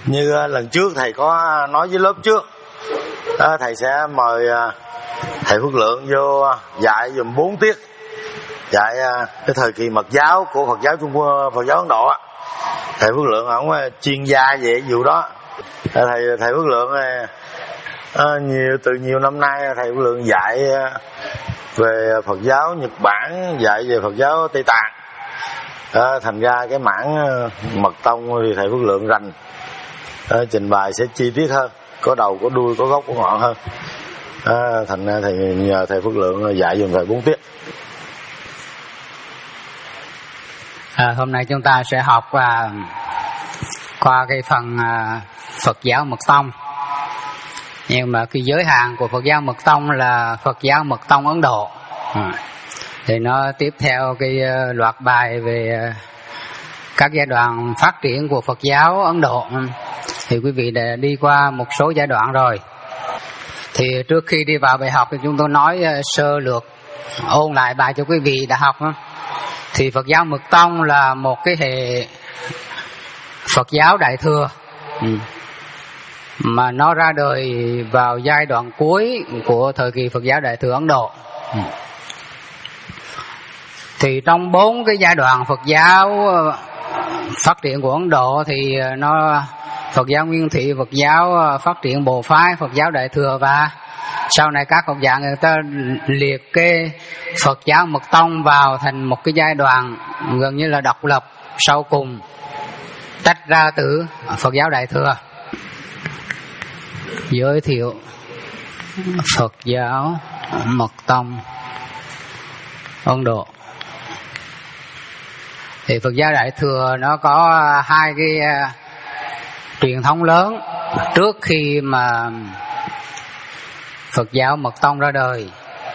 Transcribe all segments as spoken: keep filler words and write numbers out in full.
Như lần trước thầy có nói với lớp trước, thầy sẽ mời thầy Phước Lượng vô dạy dùm bốn tiết, dạy cái thời kỳ mật giáo của Phật giáo Trung Quốc, Phật giáo Ấn Độ. Thầy Phước Lượng ổng chuyên gia về vụ đó. Thầy thầy Phước Lượng à, nhiều từ nhiều năm nay thầy Phước Lượng dạy về Phật giáo Nhật Bản, dạy về Phật giáo Tây Tạng. À, thành ra cái mảng mật tông thì thầy Phước Lượng rành, à, trình bày sẽ chi tiết hơn, có đầu có đuôi có gốc có ngọn hơn. À, thành ra thầy nhờ thầy Phước Lượng dạy dùm thầy bốn tiết. À, hôm nay chúng ta sẽ học à, qua cái phần à, Phật giáo Mật Tông. Nhưng mà cái giới hạn của Phật giáo Mật Tông là Phật giáo Mật Tông Ấn Độ. À, thì nó tiếp theo cái uh, loạt bài về uh, các giai đoạn phát triển của Phật giáo Ấn Độ. Thì quý vị đã đi qua một số giai đoạn rồi. Thì trước khi đi vào bài học thì chúng tôi nói uh, sơ lược, ôn lại bài cho quý vị đã học. Uh. Thì Phật giáo Mật Tông là một cái hệ Phật giáo Đại Thừa, ừ. mà nó ra đời vào giai đoạn cuối của thời kỳ Phật giáo Đại Thừa Ấn Độ. ừ. Thì trong bốn cái giai đoạn Phật giáo phát triển của Ấn Độ thì nó Phật giáo Nguyên Thủy, Phật giáo phát triển Bồ Phái, Phật giáo Đại Thừa, và sau này các học giả người ta liệt kê Phật giáo Mật Tông vào thành một cái giai đoạn gần như là độc lập sau cùng, tách ra từ Phật giáo Đại Thừa. Giới thiệu Phật giáo Mật Tông Ấn Độ. Thì Phật giáo Đại Thừa nó có hai cái truyền thống lớn trước khi mà Phật giáo Mật Tông ra đời,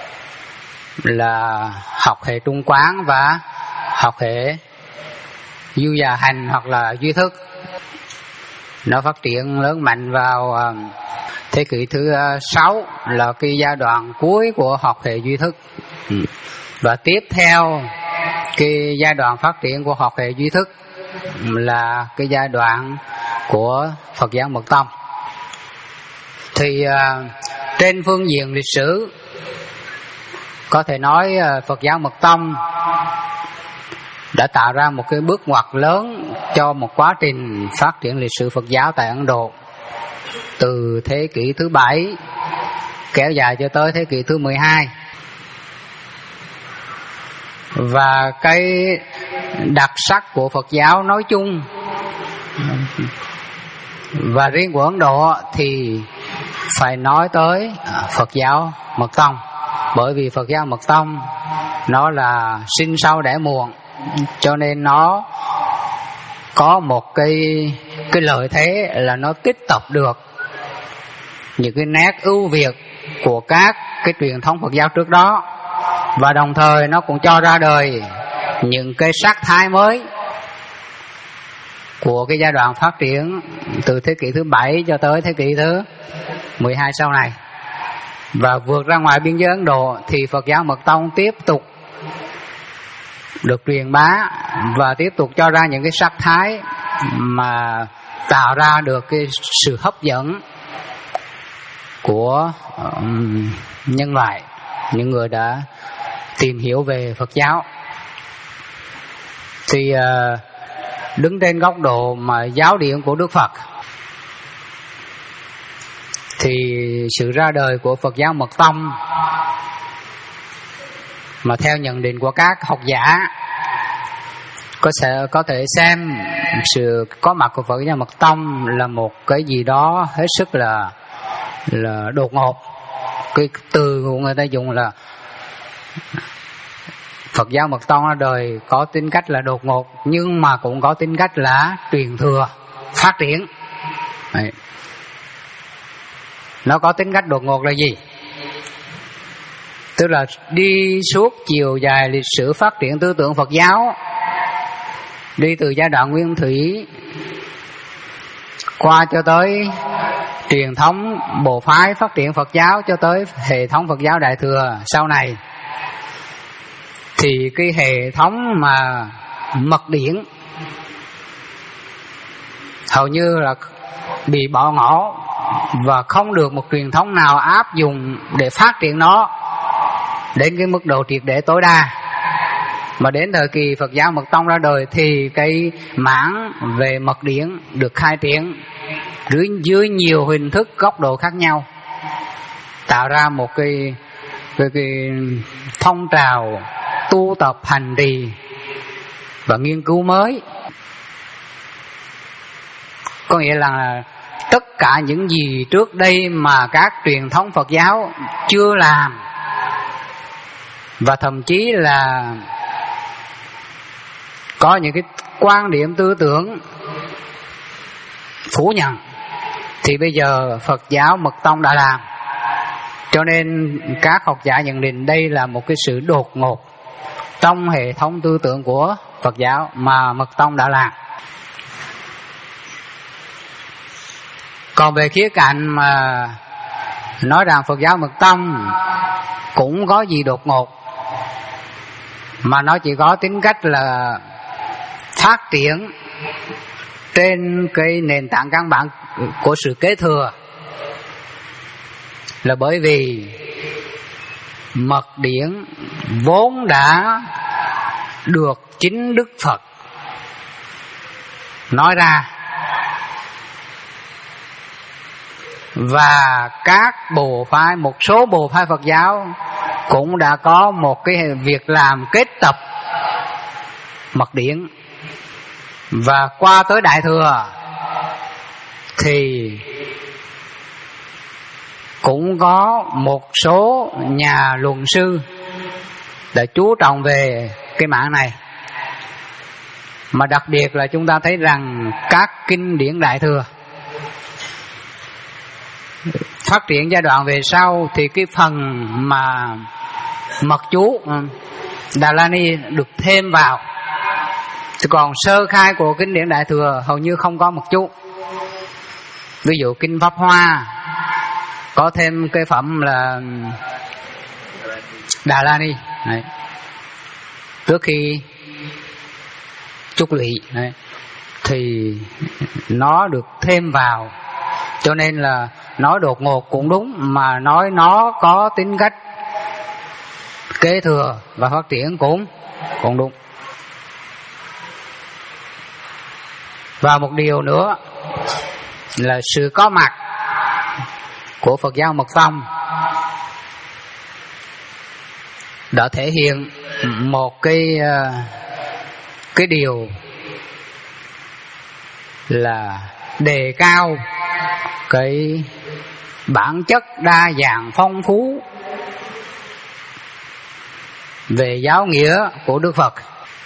là học hệ Trung Quán và học hệ Du Già Hành hoặc là Duy Thức. Nó phát triển lớn mạnh vào thế kỷ thứ sáu, là cái giai đoạn cuối của học hệ Duy Thức. Và tiếp theo cái giai đoạn phát triển của học hệ Duy Thức là cái giai đoạn của Phật giáo Mật Tông. Thì uh, trên phương diện lịch sử có thể nói uh, Phật giáo Mật Tông đã tạo ra một cái bước ngoặt lớn cho một quá trình phát triển lịch sử Phật giáo tại Ấn Độ, từ thế kỷ thứ bảy kéo dài cho tới thế kỷ thứ mười hai. Và cái đặc sắc của Phật giáo nói chung và riêng của Ấn Độ thì phải nói tới Phật giáo Mật Tông. Bởi vì Phật giáo Mật Tông nó là sinh sau đẻ muộn, cho nên nó có một cái cái lợi thế là nó tích tập được những cái nét ưu việt của các cái truyền thống Phật giáo trước đó, và đồng thời nó cũng cho ra đời những cái sắc thái mới của cái giai đoạn phát triển từ thế kỷ thứ bảy cho tới thế kỷ thứ mười hai sau này. Và vượt ra ngoài biên giới Ấn Độ thì Phật giáo Mật Tông tiếp tục được truyền bá và tiếp tục cho ra những cái sắc thái mà tạo ra được cái sự hấp dẫn của um, nhân loại, những người đã tìm hiểu về Phật giáo. Thì uh, đứng trên góc độ mà giáo điển của Đức Phật thì sự ra đời của Phật giáo Mật Tông, mà theo nhận định của các học giả, có sẽ có thể xem sự có mặt của Phật giáo Mật Tông là một cái gì đó hết sức là là đột ngột. Cái từ của người ta dùng là Phật giáo Mật Tông ra đời có tính cách là đột ngột, nhưng mà cũng có tính cách là truyền thừa, phát triển. Đấy. Nó có tính cách đột ngột là gì? Tức là đi suốt chiều dài lịch sử phát triển tư tưởng Phật giáo, đi từ giai đoạn Nguyên Thủy qua cho tới truyền thống Bồ Phái phát triển Phật giáo, cho tới hệ thống Phật giáo Đại Thừa sau này. Thì cái hệ thống mà mật điển hầu như là bị bỏ ngỏ và không được một truyền thống nào áp dụng để phát triển nó đến cái mức độ triệt để tối đa. Mà đến thời kỳ Phật giáo Mật Tông ra đời thì cái mảng về mật điển được khai triển dưới, dưới nhiều hình thức góc độ khác nhau, tạo ra một cái, cái, cái phong trào tu tập hành trì và nghiên cứu mới. Có nghĩa là tất cả những gì trước đây mà các truyền thống Phật giáo chưa làm, và thậm chí là có những cái quan điểm tư tưởng phủ nhận, thì bây giờ Phật giáo Mật Tông đã làm. Cho nên các học giả nhận định đây là một cái sự đột ngột trong hệ thống tư tưởng của Phật giáo mà Mật Tông đã làm. Còn về khía cạnh mà nói rằng Phật giáo Mật Tông cũng có gì đột ngột, mà nó chỉ có tính cách là phát triển trên cái nền tảng căn bản của sự kế thừa, là bởi vì mật điển vốn đã được chính Đức Phật nói ra, và các bộ phái, một số bộ phái Phật giáo cũng đã có một cái việc làm kết tập mật điển. Và qua tới Đại Thừa thì cũng có một số nhà luận sư đã chú trọng về cái mảng này. Mà đặc biệt là chúng ta thấy rằng các kinh điển Đại Thừa phát triển giai đoạn về sau thì cái phần mà mật chú Đà La Ni được thêm vào. Còn sơ khai của kinh điển Đại Thừa hầu như không có mật chú. Ví dụ kinh Pháp Hoa có thêm cái phẩm là Đà La Ni đấy, trước khi chúc lụy đấy, thì nó được thêm vào. Cho nên là nói đột ngột cũng đúng, mà nói nó có tính cách kế thừa và phát triển cũng cũng đúng. Và một điều nữa là sự có mặt của Phật giáo Mật Tông đã thể hiện một cái cái điều là đề cao cái bản chất đa dạng phong phú về giáo nghĩa của Đức Phật.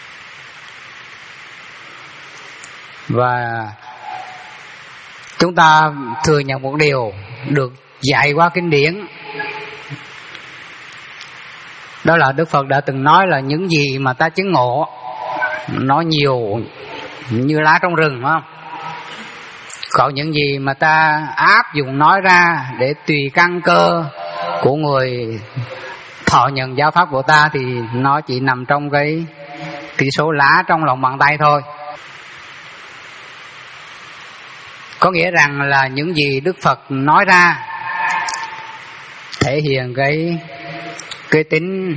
Và chúng ta thừa nhận một điều được dạy qua kinh điển, đó là Đức Phật đã từng nói là những gì mà ta chứng ngộ nó nhiều như lá trong rừng, phải không? Còn những gì mà ta áp dụng nói ra để tùy căn cơ của người thọ nhận giáo pháp của ta thì nó chỉ nằm trong cái cái số lá trong lòng bàn tay thôi. Có nghĩa rằng là những gì Đức Phật nói ra thể hiện cái cái tính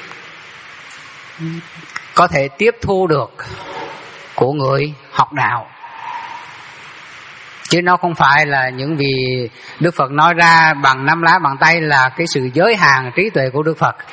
có thể tiếp thu được của người học đạo, chứ nó không phải là những gì Đức Phật nói ra bằng năm lá bàn tay là cái sự giới hạn trí tuệ của Đức Phật.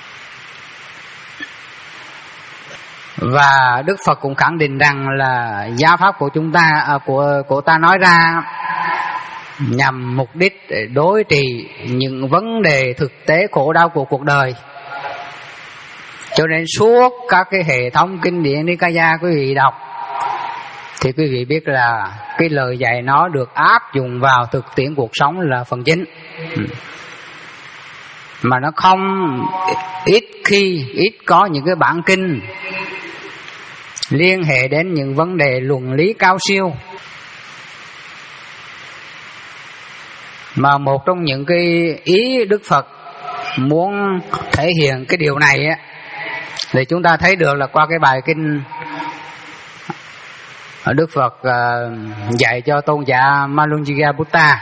Và Đức Phật cũng khẳng định rằng là giáo pháp của chúng ta à, của của ta nói ra nhằm mục đích để đối trị những vấn đề thực tế khổ đau của cuộc đời. Cho nên suốt các cái hệ thống kinh điển Nikaya quý vị đọc thì quý vị biết là cái lời dạy nó được áp dụng vào thực tiễn cuộc sống là phần chính. Mà nó không ít khi ít có những cái bản kinh liên hệ đến những vấn đề luận lý cao siêu. Mà một trong những cái ý Đức Phật muốn thể hiện cái điều này á, thì chúng ta thấy được là qua cái bài kinh Đức Phật dạy cho tôn giả Malunjiga Buddha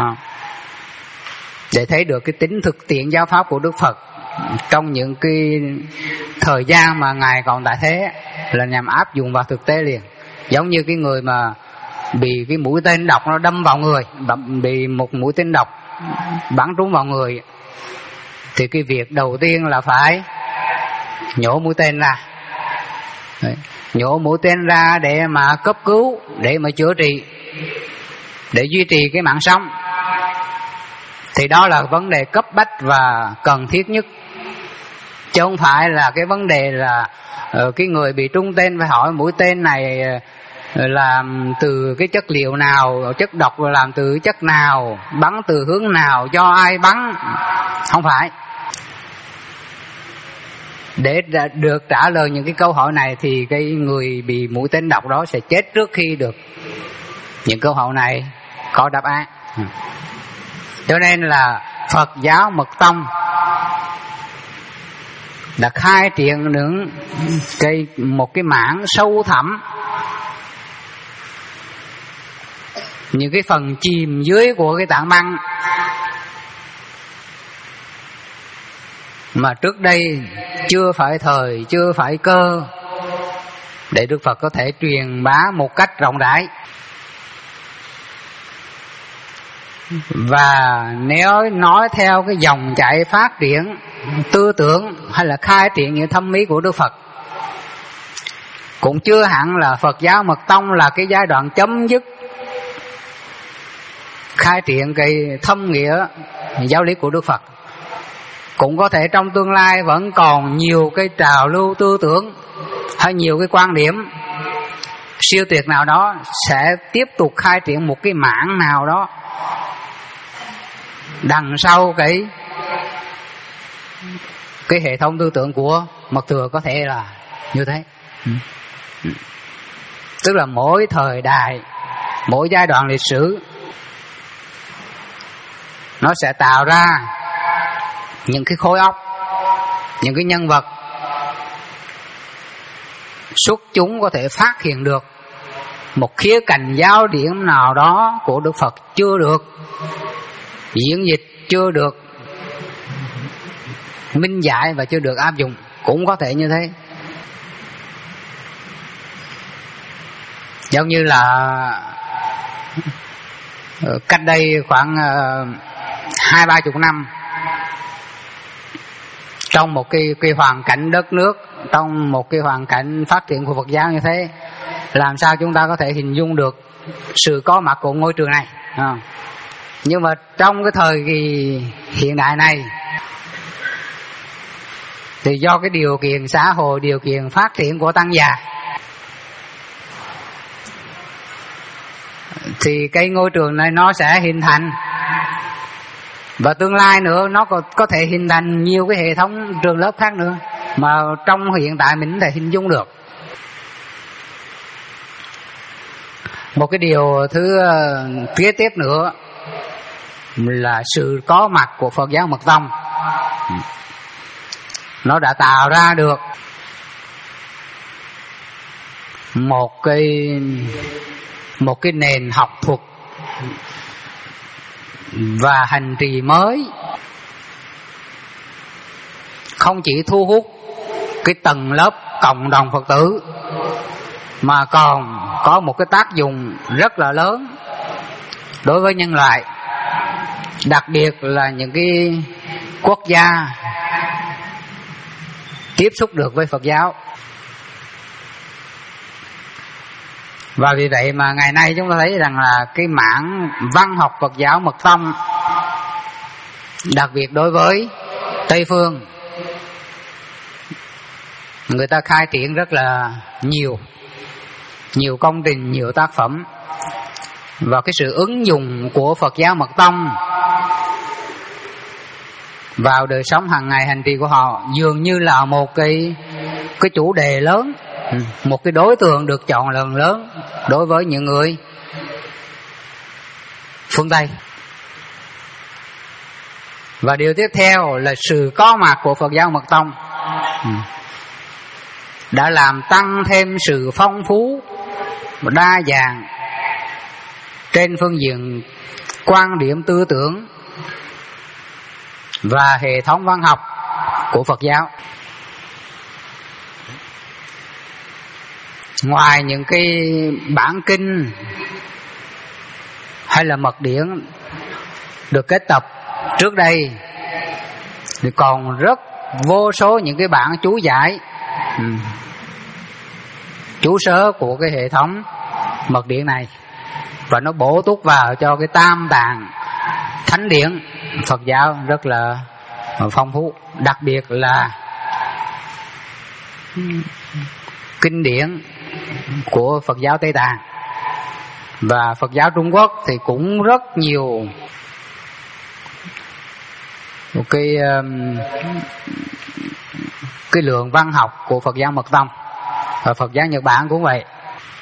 để thấy được cái tính thực tiễn giáo pháp của Đức Phật trong những cái thời gian mà Ngài còn tại thế, là nhằm áp dụng vào thực tế liền. Giống như cái người mà bị cái mũi tên độc nó đâm vào người, bị một mũi tên độc bắn trúng vào người, thì cái việc đầu tiên là phải nhổ mũi tên ra. Đấy. Nhổ mũi tên ra để mà cấp cứu, để mà chữa trị, để duy trì cái mạng sống. Thì đó là vấn đề cấp bách và cần thiết nhất, chứ không phải là cái vấn đề là uh, cái người bị trúng tên phải hỏi mũi tên này uh, làm từ cái chất liệu nào, chất độc làm từ chất nào, bắn từ hướng nào, do ai bắn. Không phải. Để được trả lời những cái câu hỏi này thì cái người bị mũi tên độc đó sẽ chết trước khi được những câu hỏi này có đáp án. Cho nên là Phật giáo Mật Tông đã khai triển những cái một cái mảng sâu thẳm, những cái phần chìm dưới của cái tạng băng mà trước đây chưa phải thời, chưa phải cơ để Đức Phật có thể truyền bá một cách rộng rãi. Và nếu nói theo cái dòng chảy phát triển tư tưởng hay là khai triển những thâm ý của Đức Phật, cũng chưa hẳn là Phật giáo Mật Tông là cái giai đoạn chấm dứt khai triển cái thâm nghĩa giáo lý của Đức Phật. Cũng có thể trong tương lai vẫn còn nhiều cái trào lưu tư tưởng hay nhiều cái quan điểm siêu tuyệt nào đó sẽ tiếp tục khai triển một cái mảng nào đó đằng sau cái cái hệ thống tư tưởng của Mật Thừa, có thể là như thế. Tức là mỗi thời đại, mỗi giai đoạn lịch sử nó sẽ tạo ra những cái khối óc, những cái nhân vật xuất chúng có thể phát hiện được một khía cạnh giáo điểm nào đó của Đức Phật chưa được diễn dịch, chưa được minh giải và chưa được áp dụng, cũng có thể như thế. Giống như là cách đây khoảng hai ba chục năm, trong một cái, cái hoàn cảnh đất nước, trong một cái hoàn cảnh phát triển của Phật giáo như thế, làm sao chúng ta có thể hình dung được sự có mặt của ngôi trường này? À. Nhưng mà trong cái thời kỳ hiện đại này thì do cái điều kiện xã hội, điều kiện phát triển của tăng già, thì cái ngôi trường này nó sẽ hình thành, và tương lai nữa nó có, có thể hình thành nhiều cái hệ thống trường lớp khác nữa mà trong hiện tại mình không thể hình dung được. Một cái điều thứ kế tiếp nữa là sự có mặt của Phật giáo Mật Tông. Nó đã tạo ra được một cái một cái nền học thuật và hành trì mới, không chỉ thu hút cái tầng lớp cộng đồng Phật tử mà còn có một cái tác dụng rất là lớn đối với nhân loại, đặc biệt là những cái quốc gia tiếp xúc được với Phật giáo. Và vì vậy mà ngày nay chúng ta thấy rằng là cái mảng văn học Phật giáo Mật Tông, đặc biệt đối với Tây Phương, người ta khai triển rất là nhiều nhiều công trình, nhiều tác phẩm. Và cái sự ứng dụng của Phật giáo Mật Tông vào đời sống hàng ngày hành trì của họ dường như là một cái cái chủ đề lớn, một cái đối tượng được chọn lần lớn đối với những người phương Tây. Và điều tiếp theo là sự có mặt của Phật giáo Mật Tông đã làm tăng thêm sự phong phú đa dạng trên phương diện quan điểm tư tưởng và hệ thống văn học của Phật giáo. Ngoài những cái bản kinh hay là mật điển được kết tập trước đây, thì còn rất vô số những cái bản chú giải, ừ, chú sớ của cái hệ thống mật điển này, và nó bổ túc vào cho cái tam tạng thánh điển Phật giáo rất là phong phú. Đặc biệt là kinh điển của Phật giáo Tây Tạng và Phật giáo Trung Quốc thì cũng rất nhiều một cái cái lượng văn học của Phật giáo Mật Tông, và Phật giáo Nhật Bản cũng vậy.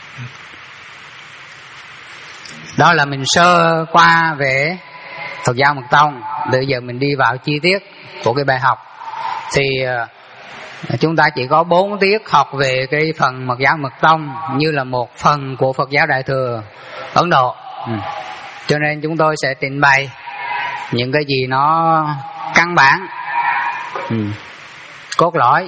Đó là mình sơ qua về Phật giáo Mật Tông. Bây giờ mình đi vào chi tiết của cái bài học. Thì chúng ta chỉ có bốn tiết học về cái phần Mật giáo Mật Tông như là một phần của Phật giáo Đại thừa Ấn Độ. ừ. Cho nên chúng tôi sẽ trình bày những cái gì nó căn bản, ừ, cốt lõi,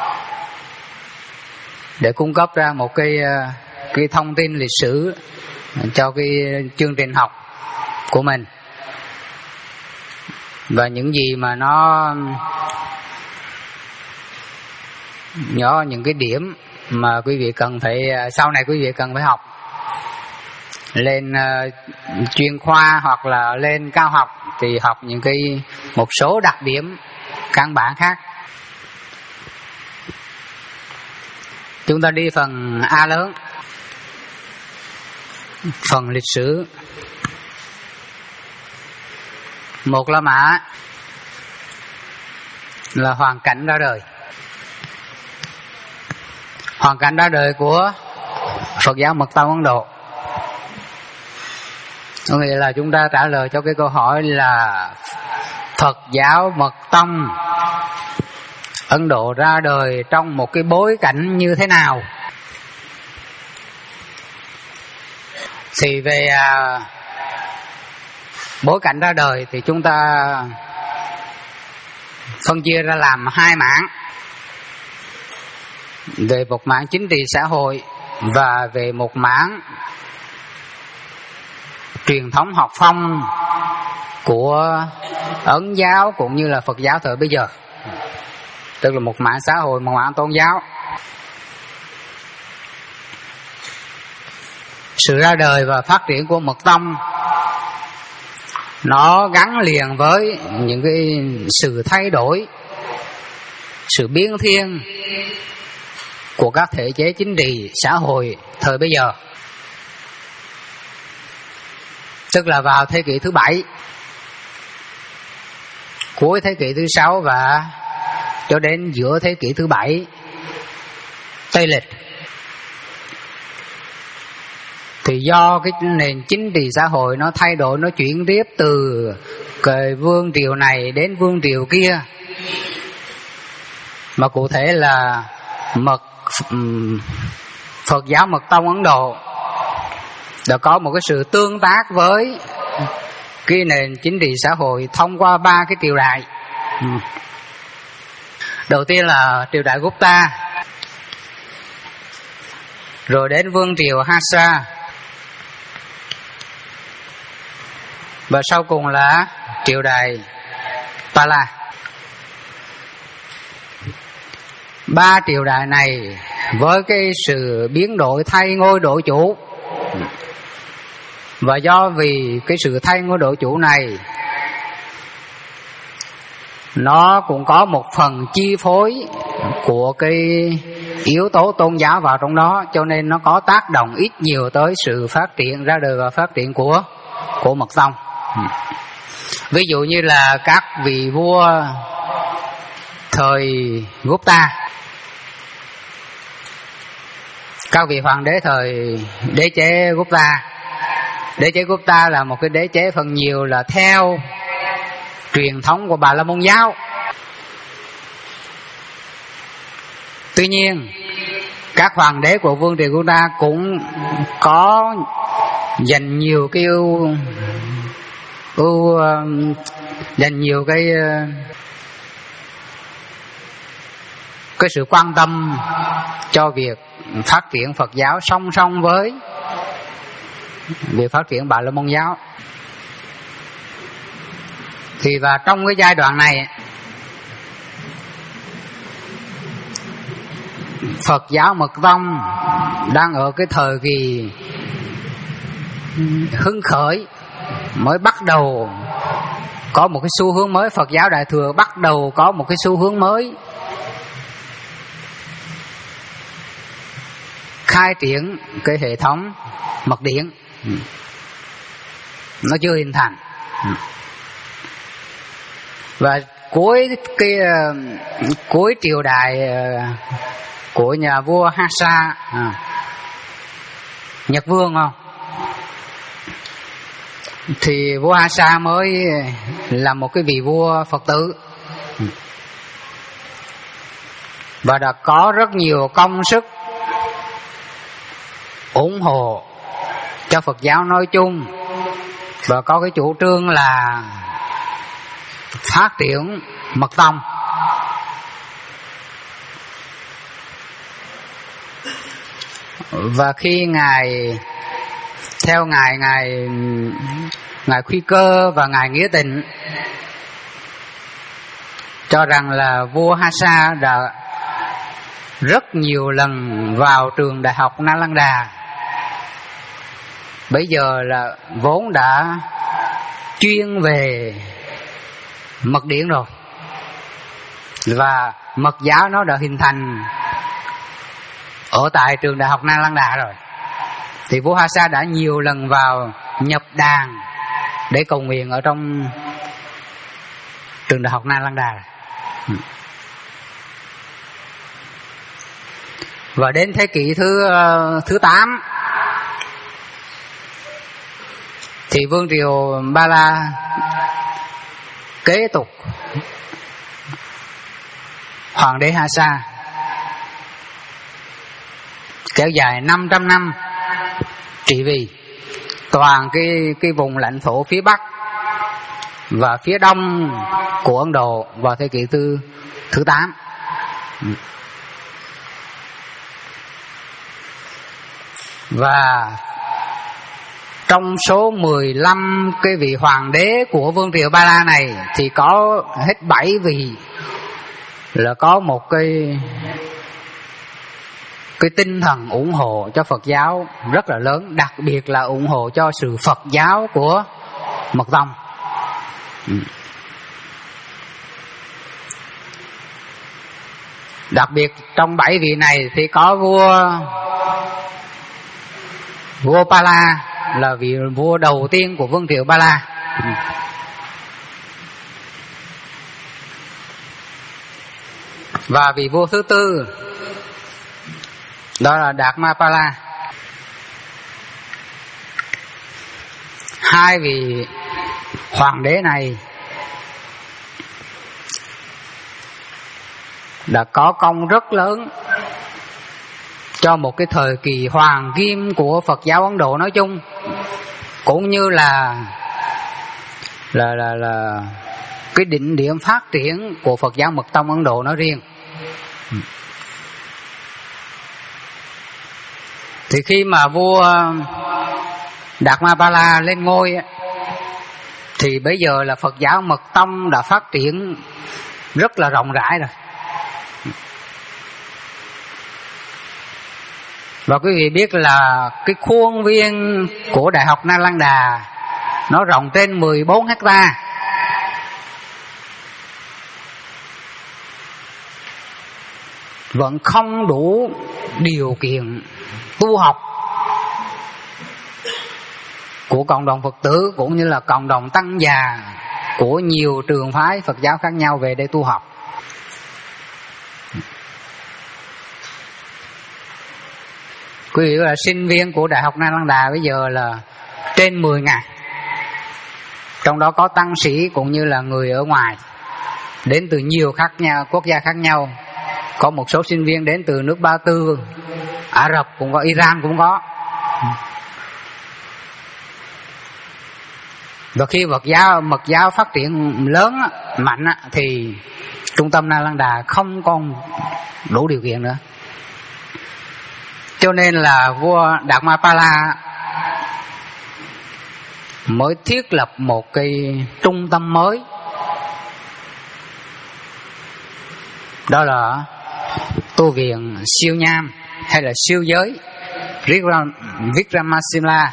để cung cấp ra một cái cái thông tin lịch sử cho cái chương trình học của mình. Và những gì mà nó nhỏ, những cái điểm mà quý vị cần phải, sau này quý vị cần phải học lên uh, chuyên khoa hoặc là lên cao học, thì học những cái một số đặc điểm căn bản khác. Chúng ta đi phần A lớn, phần lịch sử. Một La Mã là hoàn cảnh ra đời. Hoàn cảnh ra đời của Phật giáo Mật Tông Ấn Độ, có nghĩa là chúng ta trả lời cho cái câu hỏi là Phật giáo Mật Tông Ấn Độ ra đời trong một cái bối cảnh như thế nào. Thì về à, bối cảnh ra đời thì chúng ta phân chia ra làm hai mảng. Về một mảng chính trị xã hội và về một mảng truyền thống học phong của Ấn giáo cũng như là Phật giáo thời bây giờ. Tức là một mảng xã hội, một mảng tôn giáo. Sự ra đời và phát triển của Mật Tông nó gắn liền với những cái sự thay đổi, sự biến thiên của các thể chế chính trị xã hội thời bây giờ. Tức là vào thế kỷ thứ bảy, cuối thế kỷ thứ sáu và cho đến giữa thế kỷ thứ bảy Tây lịch, thì do cái nền chính trị xã hội nó thay đổi, nó chuyển tiếp từ cái vương triều này đến vương triều kia, mà cụ thể là mật Phật giáo Mật Tông Ấn Độ đã có một cái sự tương tác với cái nền chính trị xã hội thông qua ba cái triều đại. Đầu tiên là triều đại Gupta, rồi đến vương triều Hasa, và sau cùng là triều đại Pala. Ba triều đại này với cái sự biến đổi thay ngôi đổi chủ, và do vì cái sự thay ngôi đổi chủ này nó cũng có một phần chi phối của cái yếu tố tôn giáo vào trong đó, cho nên nó có tác động ít nhiều tới sự phát triển ra đời và phát triển của của Mật Tông. Ví dụ như là các vị vua thời Gupta, các vị hoàng đế thời đế chế Gupta. Đế chế Gupta là một cái đế chế phần nhiều là theo truyền thống của Bà La Môn giáo. Tuy nhiên các hoàng đế của vương triều của ta cũng có dành nhiều cái ưu ưu dành nhiều cái cái sự quan tâm cho việc phát triển Phật giáo song song với việc phát triển Bà La Môn giáo. Thì và trong cái giai đoạn này, Phật giáo Mật Tông đang ở cái thời kỳ hưng khởi, mới bắt đầu có một cái xu hướng mới. Phật giáo Đại Thừa bắt đầu có một cái xu hướng mới, khai triển cái hệ thống mật điển, nó chưa hình thành. Và cuối cái cuối triều đại của nhà vua Hasa, à, Nhật Vương không, thì vua Hasa mới là một cái vị vua Phật tử, và đã có rất nhiều công sức ủng hộ cho Phật giáo nói chung, và có cái chủ trương là phát triển Mật Tông. Và khi ngài theo ngài ngài ngài Khuy Cơ và ngài Nghĩa Tịnh cho rằng là vua Hasa đã rất nhiều lần vào trường đại học Nalanda, bây giờ là vốn đã chuyên về mật điển rồi, và mật giáo nó đã hình thành ở tại trường đại học Nalanda rồi, thì vua Hasa đã nhiều lần vào nhập đàn để cầu nguyện ở trong trường đại học Nalanda. Và đến thế kỷ thứ thứ tám thì vương triều Ba La kế tục hoàng đế Hasa, kéo dài năm trăm năm trị vì toàn cái cái vùng lãnh thổ phía Bắc và phía Đông của Ấn Độ vào thế kỷ thứ thứ tám. Và trong số mười lăm cái vị hoàng đế của vương triều Ba La này thì có hết bảy vị là có một cái cái tinh thần ủng hộ cho Phật giáo rất là lớn, đặc biệt là ủng hộ cho sự Phật giáo của Mật Tông. Đặc biệt trong bảy vị này thì có vua vua Ba La, là vị vua đầu tiên của vương triều Ba La. Và vị vua thứ tư đó là Đạt Ma Pa La. Hai vị hoàng đế này đã có công rất lớn cho một cái thời kỳ hoàng kim của Phật giáo Ấn Độ nói chung, cũng như là là là là cái đỉnh điểm phát triển của Phật giáo Mật Tông Ấn Độ nói riêng. Thì khi mà vua Đạt Ma Pa La lên ngôi thì bây giờ là Phật giáo Mật Tông đã phát triển rất là rộng rãi rồi. Và quý vị biết là cái khuôn viên của Đại học Nalanda nó rộng trên mười bốn hectare. Vẫn không đủ điều kiện tu học của cộng đồng Phật tử cũng như là cộng đồng tăng già của nhiều trường phái Phật giáo khác nhau về đây tu học. Quý vị là sinh viên của Đại học Nalanda bây giờ là trên mười ngàn, trong đó có tăng sĩ cũng như là người ở ngoài đến từ nhiều khác nhau, quốc gia khác nhau. Có một số sinh viên đến từ nước Ba Tư, Ả Rập cũng có, Iran cũng có. Và khi Phật giáo Mật giáo phát triển lớn mạnh thì trung tâm Nalanda không còn đủ điều kiện nữa. Cho nên là vua Đạt Ma Pa La mới thiết lập một cái trung tâm mới, đó là tu viện Siêu Nham hay là siêu giới Vikramasila.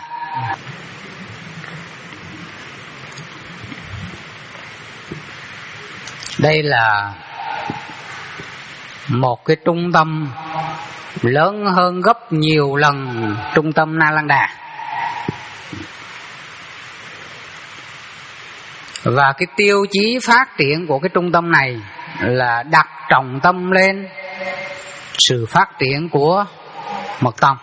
Đây là một cái trung tâm lớn hơn gấp nhiều lần trung tâm Nalanda. Và cái tiêu chí phát triển của cái trung tâm này là đặt trọng tâm lên sự phát triển của mật tông.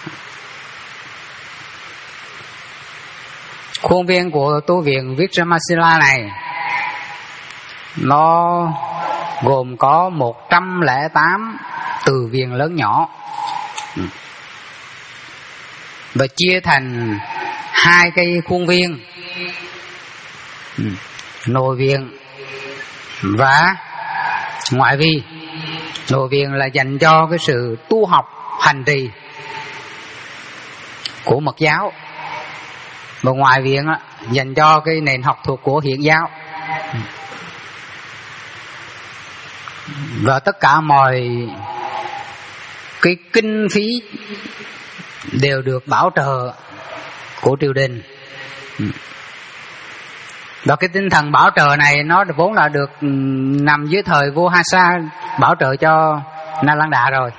Khuôn viên của tu viện Vikramasila này nó gồm có một trăm lẻ tám từ viện lớn nhỏ và chia thành hai cái khuôn viên, nội viện và ngoại vi. Nội viện là dành cho cái sự tu học hành trì của Mật giáo, và ngoại viện dành cho cái nền học thuật của Hiển giáo. Và tất cả mọi cái kinh phí đều được bảo trợ của triều đình. Và cái tinh thần bảo trợ này nó vốn là được nằm dưới thời vua Hasa bảo trợ cho Nalanda rồi.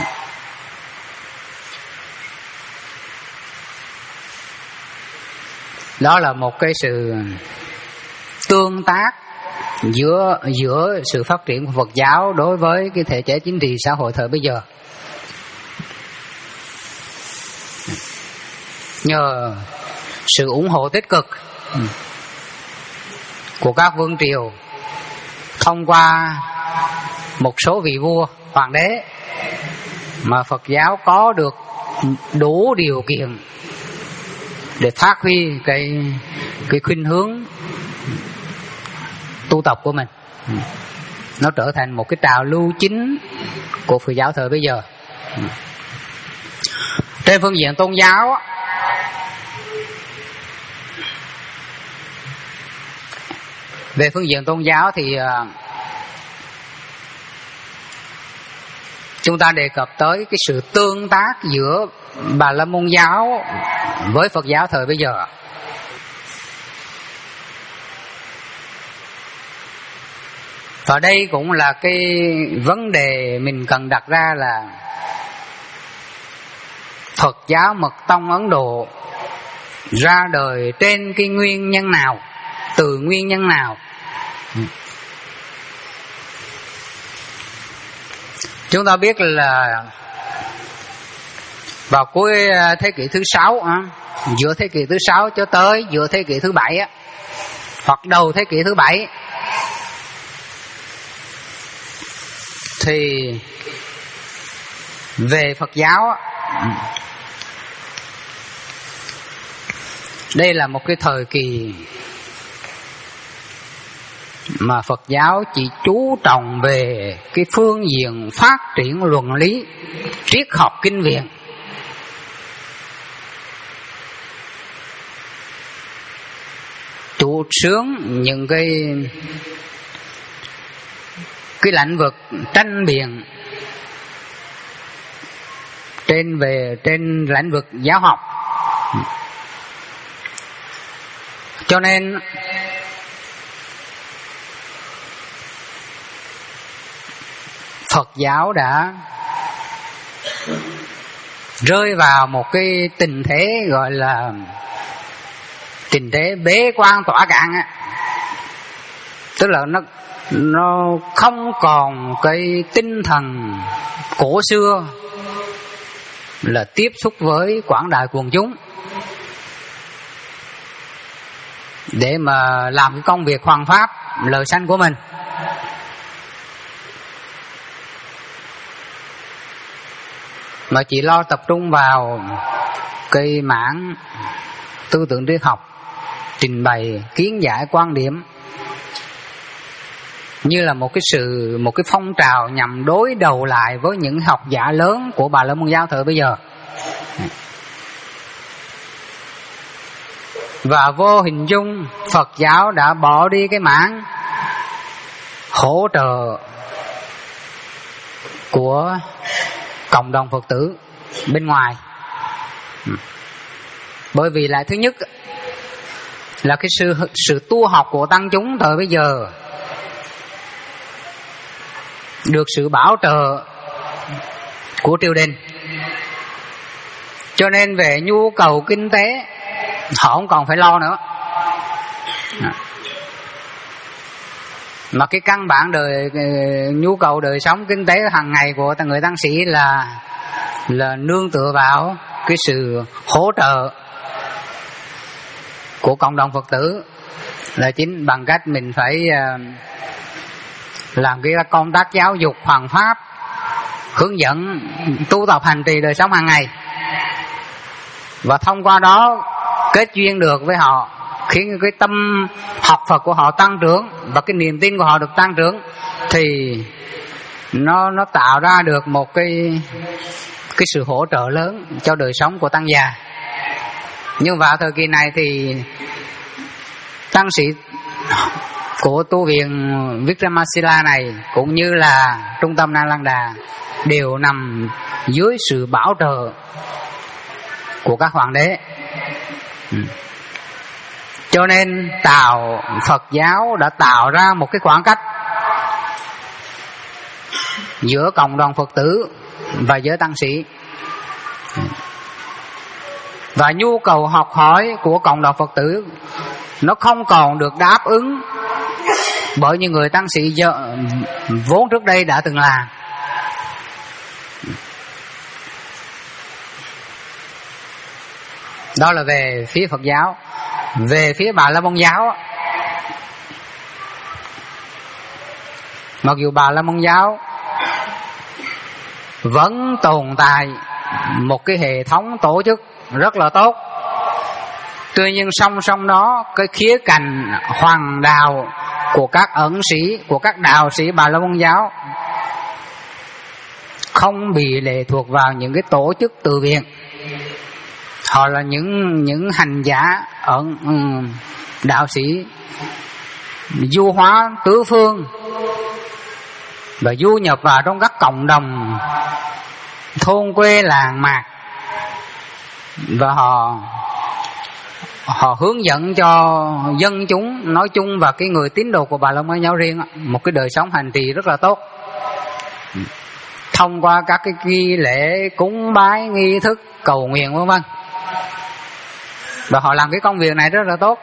Đó là một cái sự tương tác giữa giữa sự phát triển của Phật giáo đối với cái thể chế chính trị xã hội thời bây giờ. Nhờ sự ủng hộ tích cực của các vương triều thông qua một số vị vua hoàng đế, mà Phật giáo có được đủ điều kiện để phát huy cái cái khuynh hướng tu tập của mình. Nó trở thành một cái trào lưu chính của Phật giáo thời bây giờ. Trên phương diện tôn giáo, về phương diện tôn giáo thì chúng ta đề cập tới cái sự tương tác giữa Bà La Môn giáo với Phật giáo thời bây giờ. Và đây cũng là cái vấn đề mình cần đặt ra là Phật giáo Mật tông Ấn Độ ra đời trên cái nguyên nhân nào, từ nguyên nhân nào. Chúng ta biết là vào cuối thế kỷ thứ sáu, giữa thế kỷ thứ sáu cho tới giữa thế kỷ thứ bảy, hoặc đầu thế kỷ thứ bảy, thì về Phật giáo, đây là một cái thời kỳ mà Phật giáo chỉ chú trọng về cái phương diện phát triển luận lý, triết học kinh viện. Chủ xướng những cái cái lĩnh vực tranh biện trên về trên lĩnh vực giáo học. Cho nên Phật giáo đã rơi vào một cái tình thế gọi là tình thế bế quan tỏa cạn á, tức là nó nó không còn cái tinh thần cổ xưa là tiếp xúc với quảng đại quần chúng để mà làm cái công việc hoằng pháp lời sanh của mình. mà chỉ lo tập trung vào cái mảng tư tưởng triết học, trình bày kiến giải quan điểm như là một cái sự một cái phong trào nhằm đối đầu lại với những học giả lớn của Bà La Môn giáo thời bây giờ. Và vô hình dung Phật giáo đã bỏ đi cái mảng hỗ trợ của cộng đồng Phật tử bên ngoài. Bởi vì là thứ nhất là cái sự sự tu học của tăng chúng thời bây giờ được sự bảo trợ của triều đình, cho nên về nhu cầu kinh tế họ không còn phải lo nữa. Mà cái căn bản đời nhu cầu đời sống kinh tế hàng ngày của người tăng sĩ là là nương tựa vào cái sự hỗ trợ của cộng đồng Phật tử, là chính bằng cách mình phải làm cái công tác giáo dục hoàn pháp, hướng dẫn tu tập hành trì đời sống hàng ngày, và thông qua đó kết duyên được với họ, khiến cái tâm học Phật của họ tăng trưởng và cái niềm tin của họ được tăng trưởng, thì nó nó tạo ra được một cái cái sự hỗ trợ lớn cho đời sống của tăng già. Nhưng vào thời kỳ này thì tăng sĩ của tu viện Vikramasila này cũng như là trung tâm Nalanda đều nằm dưới sự bảo trợ của các hoàng đế. Cho nên tạo Phật giáo đã tạo ra một cái khoảng cách giữa cộng đồng Phật tử và giới tăng sĩ, và nhu cầu học hỏi của cộng đồng Phật tử nó không còn được đáp ứng bởi những người tăng sĩ vốn trước đây đã từng làm. Đó là về phía Phật giáo. Về phía Bà La Môn giáo, mặc dù Bà La Môn giáo vẫn tồn tại một cái hệ thống tổ chức rất là tốt, tuy nhiên song song đó cái khía cạnh hoàng đạo của các ẩn sĩ, của các đạo sĩ Bà La Môn giáo không bị lệ thuộc vào những cái tổ chức từ viện. Họ là những những hành giả ở um, đạo sĩ du hóa tứ phương và du nhập vào trong các cộng đồng thôn quê làng mạc, và họ họ hướng dẫn cho dân chúng nói chung và cái người tín đồ của Bà La Môn giáo riêng một cái đời sống hành trì rất là tốt, thông qua các cái nghi lễ cúng bái, nghi thức cầu nguyện vân vân. Và họ làm cái công việc này rất là tốt.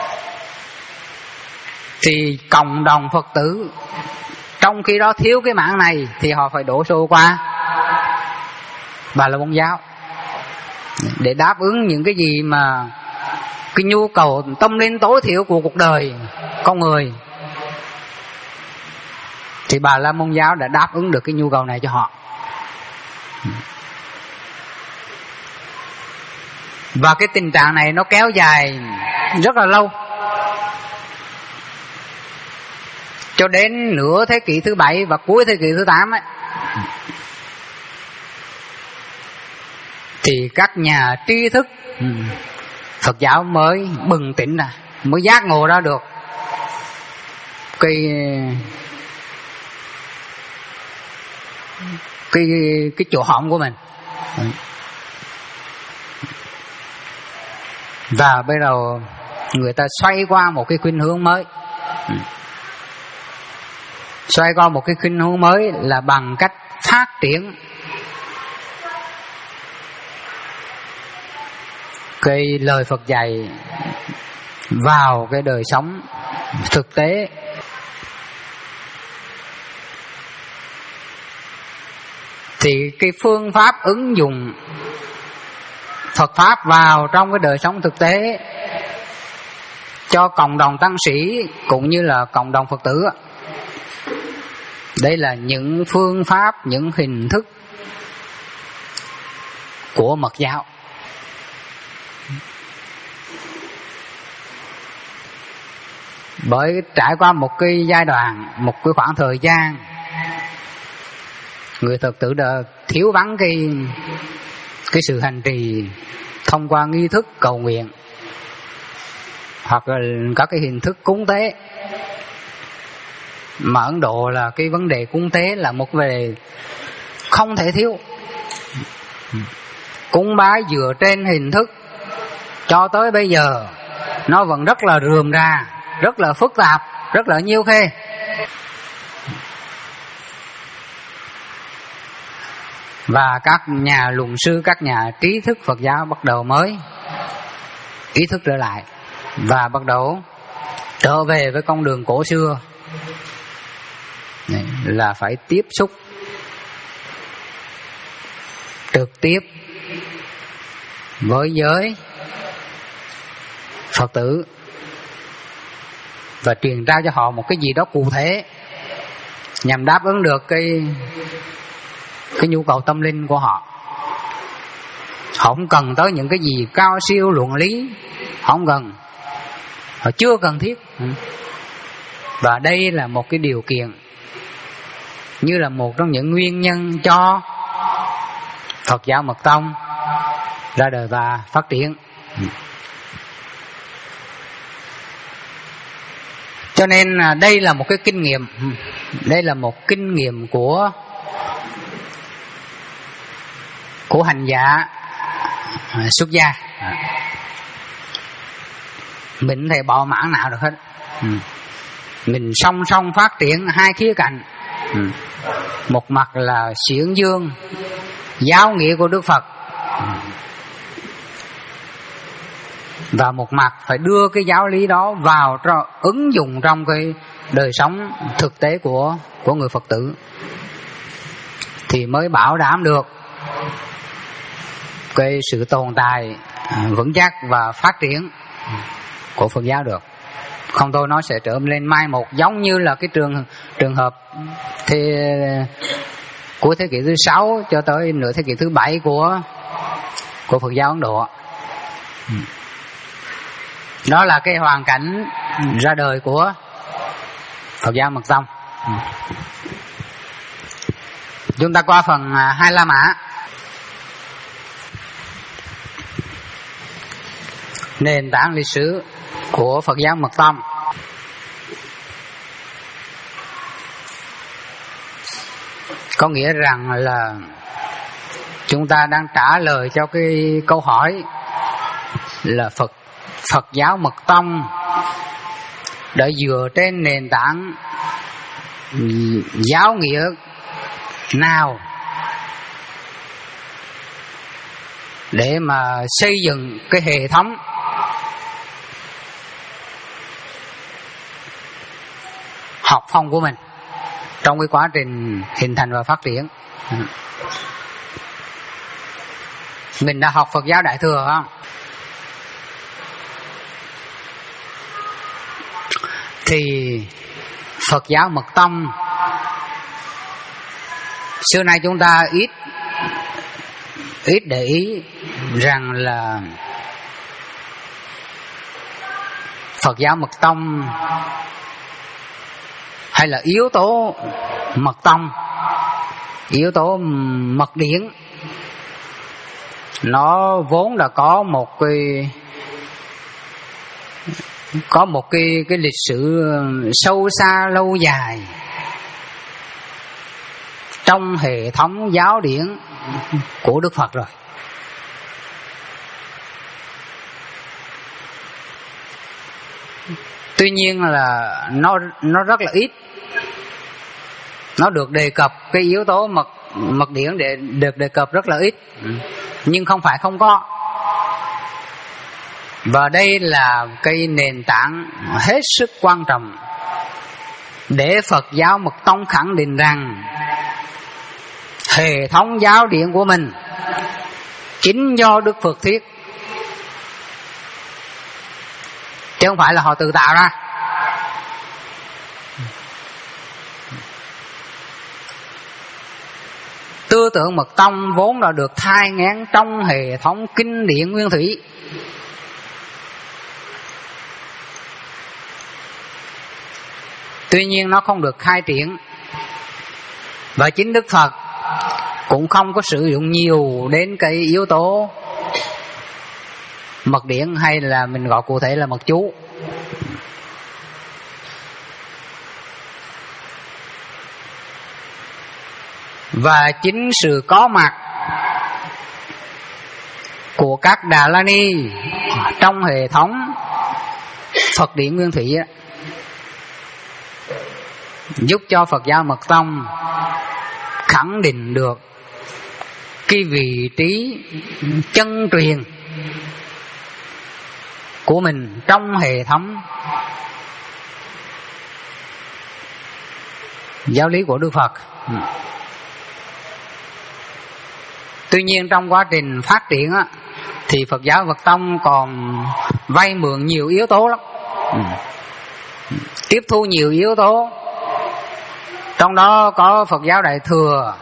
Thì cộng đồng Phật tử trong khi đó thiếu cái mảng này thì họ phải đổ xô qua Bà La Môn giáo để đáp ứng những cái gì mà cái nhu cầu tâm linh tối thiểu của cuộc đời con người. Thì Bà La Môn giáo đã đáp ứng được cái nhu cầu này cho họ. Và cái tình trạng này nó kéo dài rất là lâu, cho đến nửa thế kỷ thứ bảy và cuối thế kỷ thứ tám ấy, thì các nhà tri thức Phật giáo mới bừng tỉnh ra, mới giác ngộ ra được cái cái cái chỗ hỏng của mình. Và bây giờ người ta xoay qua một cái khuynh hướng mới. Xoay qua một cái khuynh hướng mới là bằng cách phát triển cái lời Phật dạy vào cái đời sống thực tế. Thì cái phương pháp ứng dụng Phật Pháp vào trong cái đời sống thực tế cho cộng đồng tăng sĩ cũng như là cộng đồng Phật tử, đây là những phương pháp, những hình thức của Mật giáo. Bởi trải qua một cái giai đoạn, một cái khoảng thời gian, người Phật tử đã thiếu vắng cái cái sự hành trì thông qua nghi thức cầu nguyện hoặc là các cái hình thức cúng tế. Mà Ấn Độ là cái vấn đề cúng tế là một vấn đề không thể thiếu. Cúng bái dựa trên hình thức cho tới bây giờ nó vẫn rất là rườm rà, rất là phức tạp, rất là nhiêu khê. Và các nhà luận sư, các nhà trí thức Phật giáo bắt đầu mới ý thức trở lại và bắt đầu trở về với con đường cổ xưa, là phải tiếp xúc trực tiếp với giới Phật tử và truyền trao cho họ một cái gì đó cụ thể nhằm đáp ứng được cái cái nhu cầu tâm linh của họ. Họ không cần tới những cái gì cao siêu luận lý, không cần, họ chưa cần thiết. Và đây là một cái điều kiện, như là một trong những nguyên nhân cho Phật giáo Mật Tông ra đời và phát triển. Cho nên đây là một cái kinh nghiệm, đây là một kinh nghiệm của của hành giả xuất gia. Mình không thể bỏ mảng nào được hết. Mình song song phát triển hai khía cạnh. Một mặt là xiển dương giáo nghĩa của Đức Phật, và một mặt phải đưa cái giáo lý đó vào cho ứng dụng trong cái đời sống thực tế của của người Phật tử, thì mới bảo đảm được cái sự tồn tại vững chắc và phát triển của Phật giáo được. Không thôi nó sẽ trở lên mai một, giống như là cái trường trường hợp thì cuối thế kỷ thứ sáu cho tới nửa thế kỷ thứ bảy của của Phật giáo Ấn Độ. Đó là cái hoàn cảnh ra đời của Phật giáo Mật Tông. Chúng ta qua phần hai La Mã. Nền tảng lịch sử của Phật giáo Mật Tông. Có nghĩa rằng là chúng ta đang trả lời cho cái câu hỏi là Phật Phật giáo Mật Tông đã dựa trên nền tảng giáo nghĩa nào để mà xây dựng cái hệ thống học phong của mình trong cái quá trình hình thành và phát triển. Mình đã học Phật giáo Đại Thừa không? Thì Phật giáo Mật Tông xưa nay chúng ta ít ít để ý rằng là Phật giáo Mật Tông hay là yếu tố Mật Tông, yếu tố mật điển, nó vốn đã có một cái có một cái cái lịch sử sâu xa lâu dài trong hệ thống giáo điển của Đức Phật rồi. Tuy nhiên là nó nó rất là ít, nó được đề cập, cái yếu tố mật mật điển để được đề cập rất là ít, nhưng không phải không có. Và đây là cái nền tảng hết sức quan trọng để Phật giáo Mật Tông khẳng định rằng hệ thống giáo điển của mình chính do Đức Phật thiết, chứ không phải là họ tự tạo ra. Tư tư tưởng mật tông vốn đã được thai nghén trong hệ thống kinh điển nguyên thủy. Tuy nhiên nó không được khai triển, và chính Đức Phật cũng không có sử dụng nhiều đến cái yếu tố mật điển, hay là mình gọi cụ thể là mật chú. Và chính sự có mặt của các Đà La Ni trong hệ thống Phật điển nguyên thủy á, giúp cho Phật giáo Mật Tông khẳng định được cái vị trí chân truyền của mình trong hệ thống giáo lý của Đức Phật. Tuy nhiên trong quá trình phát triển á, thì Phật giáo Mật Tông còn vay mượn nhiều yếu tố lắm, tiếp thu nhiều yếu tố. Trong đó có Phật giáo Đại Thừa,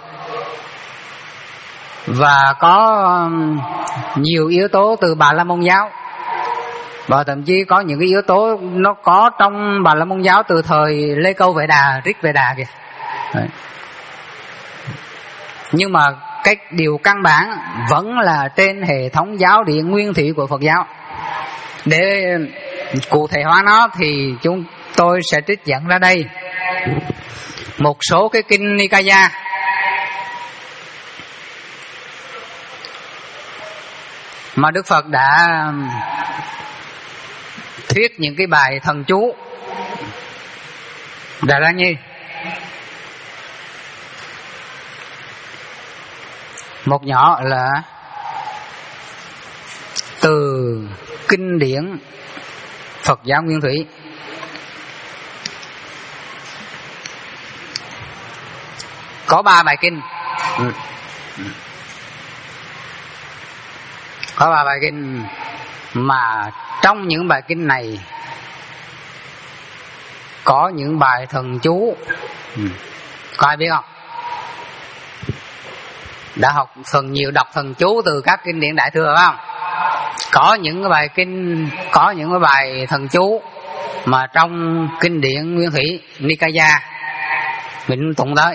và có nhiều yếu tố từ Bà La Môn giáo, và thậm chí có những cái yếu tố nó có trong Bà La Môn giáo từ thời Lê Câu Vệ Đà, Rích Vệ Đà kìa. Đấy. Nhưng mà cái điều căn bản vẫn là trên hệ thống giáo điển nguyên thủy của Phật giáo. Để cụ thể hóa nó thì chúng tôi sẽ trích dẫn ra đây một số cái kinh Nikaya mà Đức Phật đã thuyết những cái bài thần chú Đà La Nhi. Một nhỏ là từ kinh điển Phật giáo nguyên thủy. Có ba bài kinh. Ừ. Có ba bài kinh mà trong những bài kinh này có những bài thần chú. Ừ. Có ai biết không? Đã học phần nhiều đọc thần chú từ các kinh điển Đại Thừa phải không? Có những cái bài kinh, có những cái bài thần chú mà trong kinh điển nguyên thủy Nikaya mình tụng tới,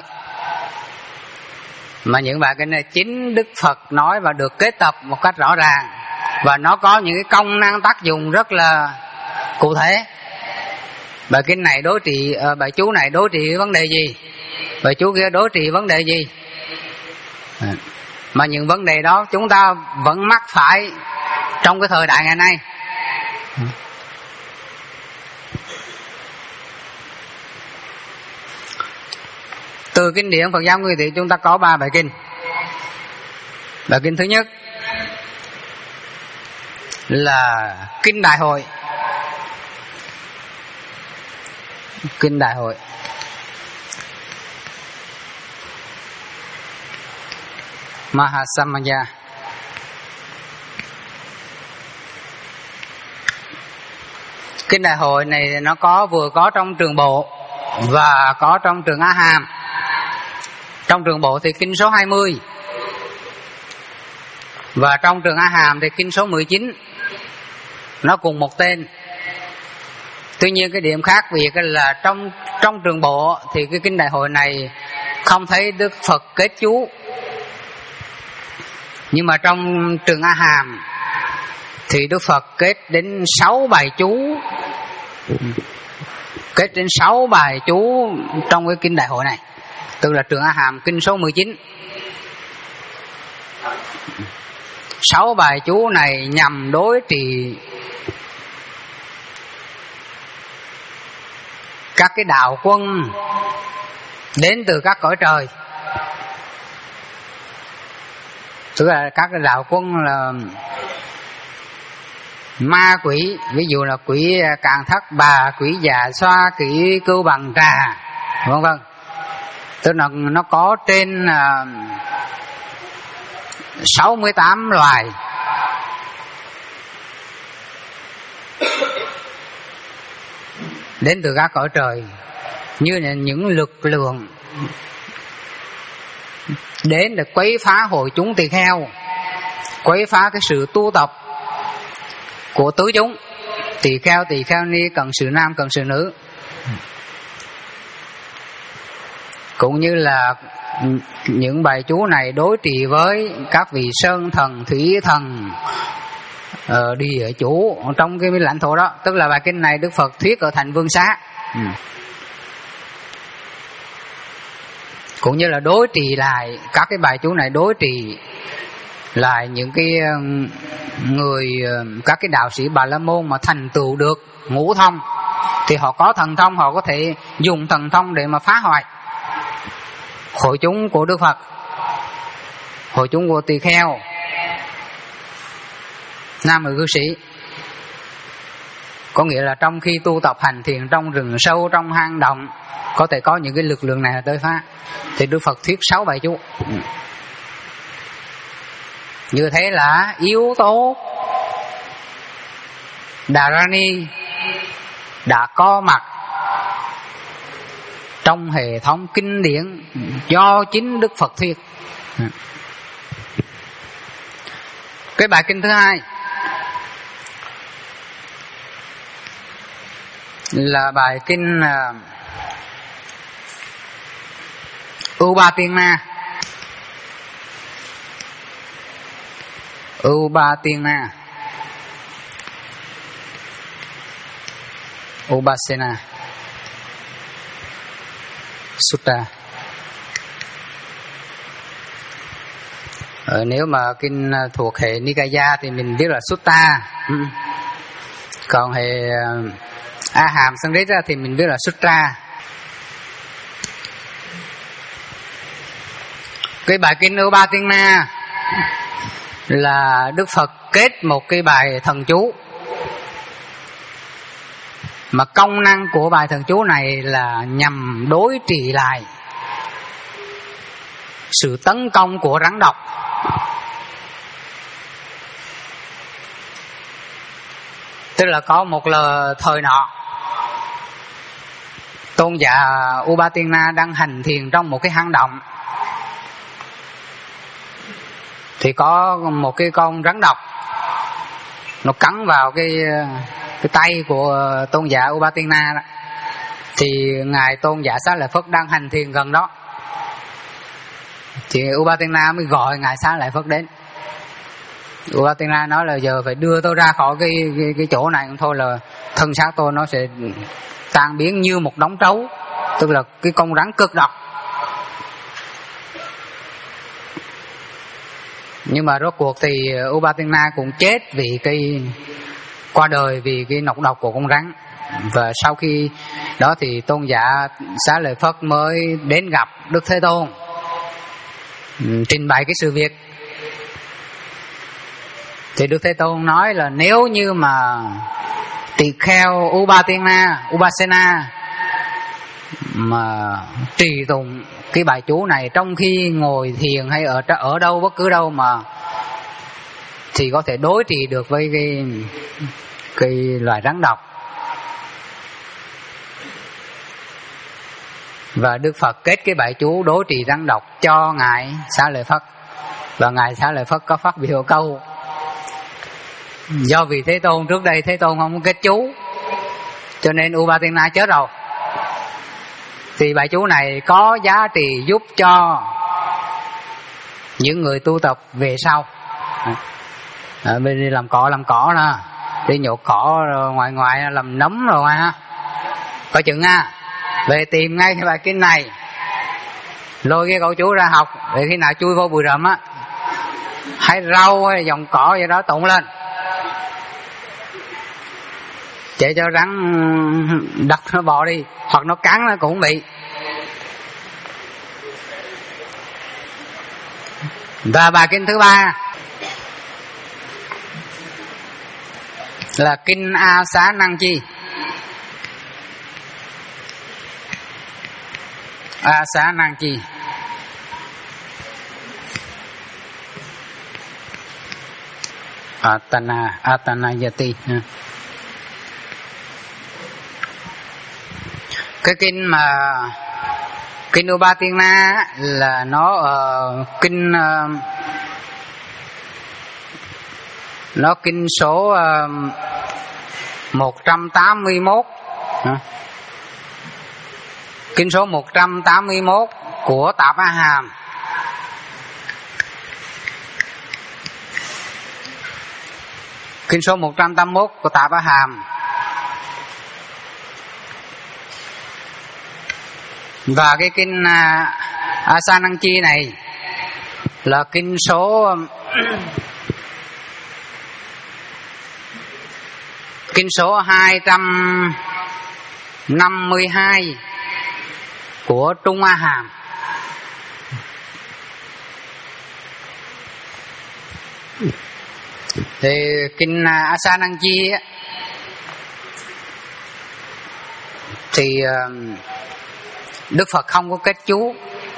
mà những bài kinh này chính Đức Phật nói và được kết tập một cách rõ ràng, và nó có những cái công năng tác dụng rất là cụ thể. Bài kinh này đối trị, bài chú này đối trị vấn đề gì, bài chú kia đối trị vấn đề gì. Mà những vấn đề đó chúng ta vẫn mắc phải trong cái thời đại ngày nay. Từ kinh điển Phật giáo nguyên thủy chúng ta có ba bài kinh. Bài kinh thứ nhất là kinh Đại Hội. Kinh Đại Hội Mahasamaya. Kinh Đại Hội này nó có vừa có trong Trường Bộ và có trong Trường A Hàm. Trong Trường Bộ thì kinh số hai mươi, và trong Trường A Hàm thì kinh số mười chín. Nó cùng một tên. Tuy nhiên cái điểm khác biệt là trong trong Trường Bộ thì cái kinh Đại Hội này không thấy Đức Phật kết chú, nhưng mà trong Trường A Hàm thì Đức Phật kết đến sáu bài chú, kết đến sáu bài chú trong cái kinh Đại Hội này, tức là Trường A Hàm kinh số mười chín. Sáu bài chú này nhằm đối trị các cái đạo quân đến từ các cõi trời, tức là các cái đạo quân là ma quỷ, ví dụ là quỷ Càn Thất Bà, quỷ Già Xoa, quỷ Cưu Bằng Trà, vân vân. Tức là nó có trên uh, sáu mươi tám loài. Đến từ các cõi trời, như là những lực lượng đến để quấy phá hội chúng tỳ kheo, quấy phá cái sự tu tập của tứ chúng, tỳ kheo, tỳ kheo ni, cận sự nam, cận sự nữ, cũng như là những bài chú này đối trị với các vị sơn thần, thủy thần, ờ, địa chủ trong cái lãnh thổ đó. Tức là bài kinh này Đức Phật thuyết ở thành Vương Xá. ừ. Cũng như là đối trị lại các cái bài chú này, đối trị lại những cái người, các cái đạo sĩ Bà La Môn mà thành tựu được ngũ thông, thì họ có thần thông, họ có thể dùng thần thông để mà phá hoại hội chúng của Đức Phật, hội chúng của tỳ kheo, nam người cư sĩ. Có nghĩa là trong khi tu tập hành thiền trong rừng sâu, trong hang động, có thể có những cái lực lượng này tới phá. Thì Đức Phật thuyết sáu bài chú. Như thế là yếu tố Đà Ra Ni đã có mặt trong hệ thống kinh điển do chính Đức Phật thuyết. Cái bài kinh thứ hai là bài kinh uh, Upatina. Upatina Upasena Sutta. Ờ, nếu mà kinh thuộc hệ Nikaya thì mình biết là Sutta. ừ. Còn hệ A Hàm Sanskrit thì mình biết là Sutra. Cái bài kinh Upatina là Đức Phật kết một cái bài thần chú, mà công năng của bài thần chú này là nhằm đối trị lại sự tấn công của rắn độc. Tức là có một lời thời nọ, tôn giả Upatina đang hành thiền trong một cái hang động, thì có một cái con rắn độc nó cắn vào cái cái tay của tôn giả Upatina đó. Thì ngài tôn giả Xá Lợi Phất đang hành thiền gần đó, thì Upatina mới gọi ngài Xá Lợi Phất đến. Upatina nói là giờ phải đưa tôi ra khỏi cái cái, cái chỗ này, thôi là thân xác tôi nó sẽ tan biến như một đống trấu, tức là cái con rắn cực độc. Nhưng mà rốt cuộc thì Upatina cũng chết vì cái qua đời vì cái nọc độc của con rắn. Và sau khi đó thì tôn giả Xá Lợi Phất mới đến gặp Đức Thế Tôn, trình bày cái sự việc. Thì Đức Thế Tôn nói là nếu như mà tỳ kheo Upatina, Upasena mà trì tụng cái bài chú này trong khi ngồi thiền hay ở ở đâu bất cứ đâu, mà thì có thể đối trị được với cái cái loài rắn độc. Và Đức Phật kết cái bài chú đối trị rắn độc cho ngài Xá Lợi Phất. Và ngài Xá Lợi Phất có phát biểu câu: do vì Thế Tôn trước đây Thế Tôn không kết chú, cho nên Upatina chết rồi. Thì bài chú này có giá trị giúp cho những người tu tập về sau. À, bên đi làm cỏ làm cỏ nè, đi nhổ cỏ rồi ngoài ngoài làm nấm rồi ha, coi chừng ha. Về tìm ngay cái bài kinh này, lôi cái câu chú ra học, để khi nào chui vô bụi rậm á, hay rau hay dòng cỏ gì đó tụng lên, để cho rắn đập nó bò đi, hoặc nó cắn nó cũng bị. Và bài kinh thứ ba là kinh A Xá Năng Chi. A Xá Năng Chi Atana Atanayati. Cái kinh mà Kinh Upatina là nó uh, kinh uh, nó kinh số uh, một trăm tám mươi mốt, kinh số một trăm tám mươi mốt của Tạp A Hàm. Kinh số một trăm tám mươi mốt của Tạp A Hàm. Và cái kinh uh, Asanang Chi này là kinh số kinh số hai trăm năm mươi hai của Trung A Hàm. Thì kinh Asanang Chi á, thì uh, Đức Phật không có kết chú,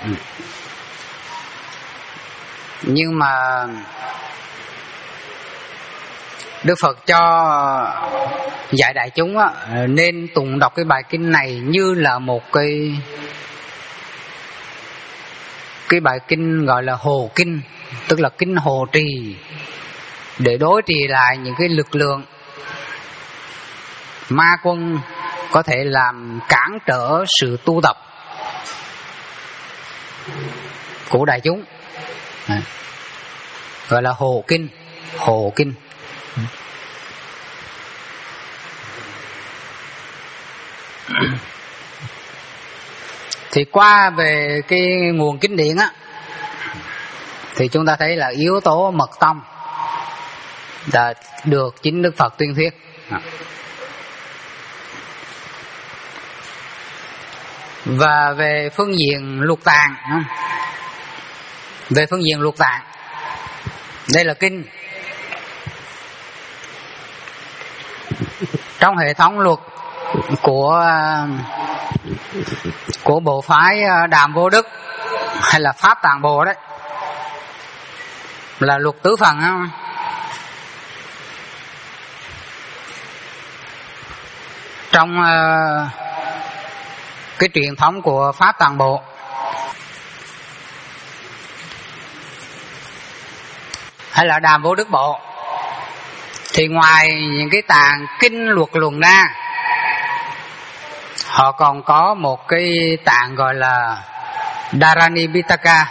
nhưng mà Đức Phật cho dạy đại chúng á, nên tụng đọc cái bài kinh này như là một cái cái bài kinh gọi là hồ kinh, tức là kinh hồ trì, để đối trì lại những cái lực lượng ma quân có thể làm cản trở sự tu tập của đại chúng. Đấy, gọi là hồ kinh, hồ kinh. Thì qua về cái nguồn kinh điển á, thì chúng ta thấy là yếu tố mật tông đã được chính Đức Phật tuyên thuyết. Và về phương diện lục tạng, về phương diện lục tạng, đây là kinh trong hệ thống luật của của bộ phái Đàm Vô Đức hay là Pháp Tạng Bộ đấy, là luật tứ phần không? Trong uh, cái truyền thống của Pháp Tạng Bộ hay là Đàm Vô Đức Bộ, thì ngoài những cái tạng kinh luật luận ra, họ còn có một cái tạng gọi là Dharani Pitaka.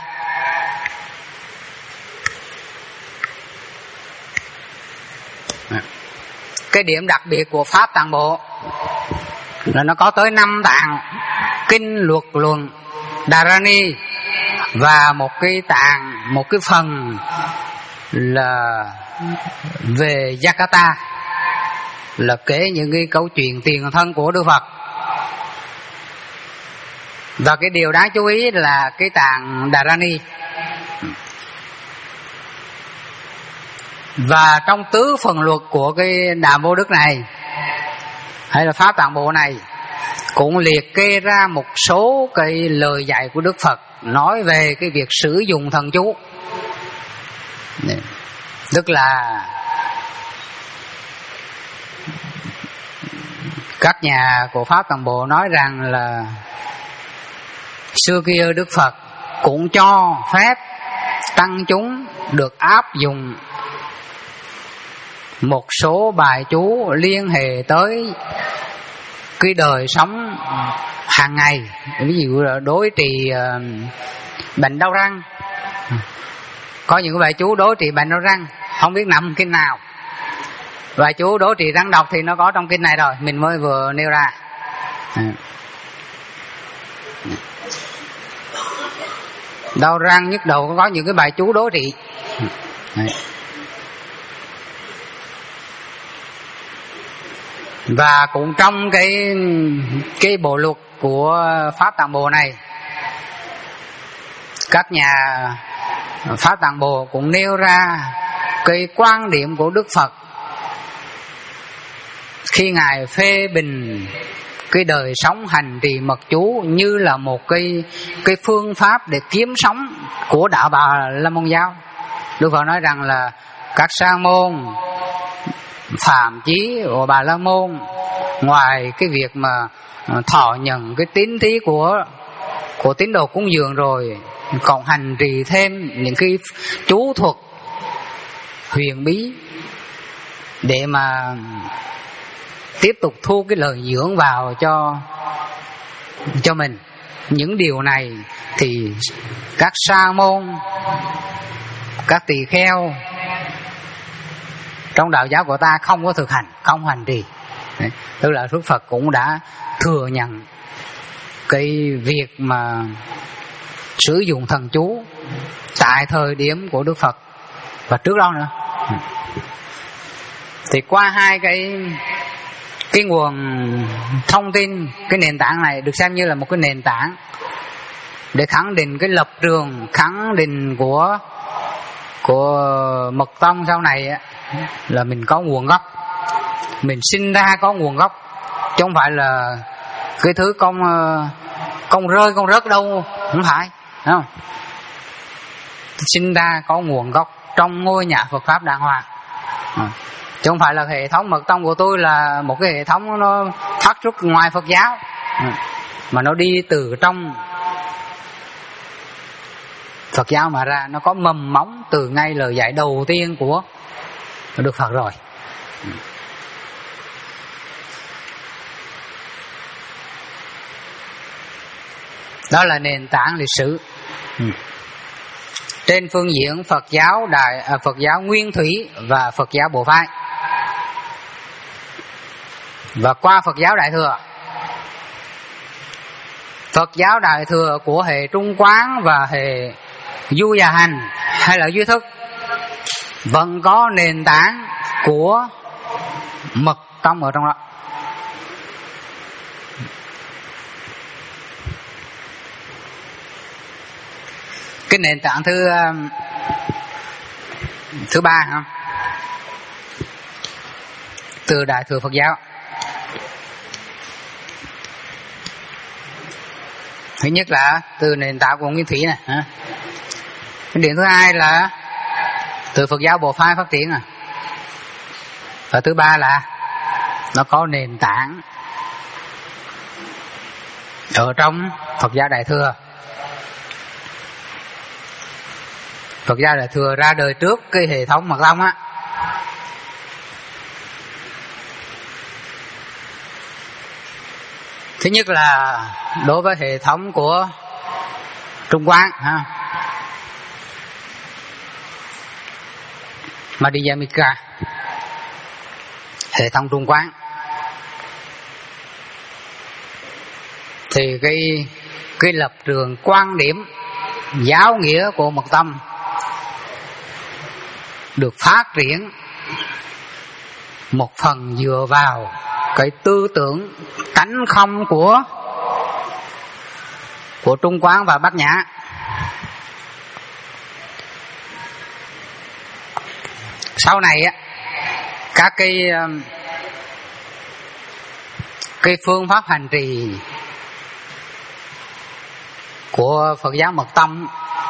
Cái điểm đặc biệt của Pháp Tạng Bộ là nó có tới năm tạng kinh luật luận Dharani, và một cái tạng, một cái phần là về Jakarta, là kể những cái câu chuyện tiền thân của Đức Phật. Và cái điều đáng chú ý là cái tạng Dharani. Và trong tứ phần luật của cái Đàm Vô Đức này hay là Pháp Tạng Bộ này cũng liệt kê ra một số cái lời dạy của Đức Phật nói về cái việc sử dụng thần chú. Tức là các nhà của Pháp Tạng Bộ nói rằng là xưa kia Đức Phật cũng cho phép tăng chúng được áp dụng một số bài chú liên hệ tới cái đời sống hàng ngày, ví dụ là đối trị uh, bệnh đau răng. Có những bài chú đối trị bệnh đau răng không biết nằm kinh nào, bài chú đối trị răng độc thì nó có trong kinh này rồi, mình mới vừa nêu ra. Đau răng nhức đầu có những cái bài chú đối trị. Và cũng trong cái cái bộ luật của Pháp Tạng Bộ này, các nhà Pháp Tạng Bộ cũng nêu ra cái quan điểm của Đức Phật khi Ngài phê bình cái đời sống hành trì mật chú như là một cái cái phương pháp để kiếm sống của đạo Bà La Môn giáo. Đức Phật nói rằng là các sa môn phạm chí của Bà La Môn, ngoài cái việc mà thọ nhận cái tín thí của của tín đồ cúng dường rồi, còn hành trì thêm những cái chú thuật huyền bí để mà tiếp tục thu cái lời dưỡng vào cho cho mình. Những điều này thì các sa môn, các tỳ kheo trong đạo giáo của ta không có thực hành, không hành trì. Đấy, tức là Đức Phật cũng đã thừa nhận cái việc mà sử dụng thần chú tại thời điểm của Đức Phật và trước đó nữa. Thì qua hai cái cái nguồn thông tin, cái nền tảng này được xem như là một cái nền tảng để khẳng định cái lập trường, khẳng định của của Mật Tông sau này là mình có nguồn gốc, mình sinh ra có nguồn gốc, chứ không phải là cái thứ con con rơi con rớt đâu, không phải, đúng không? Sinh ra có nguồn gốc trong ngôi nhà Phật pháp đàng hoàng, chứ không phải là hệ thống Mật Tông của tôi là một cái hệ thống nó phát xuất ngoài Phật giáo, mà nó đi từ trong Phật giáo mà ra, nó có mầm móng từ ngay lời dạy đầu tiên của Đức Phật rồi. Đó là nền tảng lịch sử. Trên phương diện Phật giáo đại à, Phật giáo Nguyên Thủy và Phật giáo Bộ Phái, và qua Phật giáo Đại Thừa. Phật giáo Đại Thừa của hệ Trung Quán và hệ Du Già Hành hay là duy thức vẫn có nền tảng của Mật Tông ở trong đó. Cái nền tảng thứ thứ ba không? Từ Đại Thừa Phật giáo. Thứ nhất là từ nền tảng của Nguyên Thủy này. Cái điểm thứ hai là từ Phật giáo Bộ Phái phát triển. Và thứ ba là nó có nền tảng ở trong Phật giáo Đại Thừa. Phật giáo Đại Thừa ra đời trước cái hệ thống Mật Tông á. Thứ nhất là đối với hệ thống của Trung Quán ha, Madhyamika, hệ thống Trung Quán, thì cái cái lập trường quan điểm giáo nghĩa của Mật Tông được phát triển một phần dựa vào cái tư tưởng tánh không của của Trung Quán và Bát Nhã. Sau này á, các cái cái phương pháp hành trì của Phật giáo Mật Tông,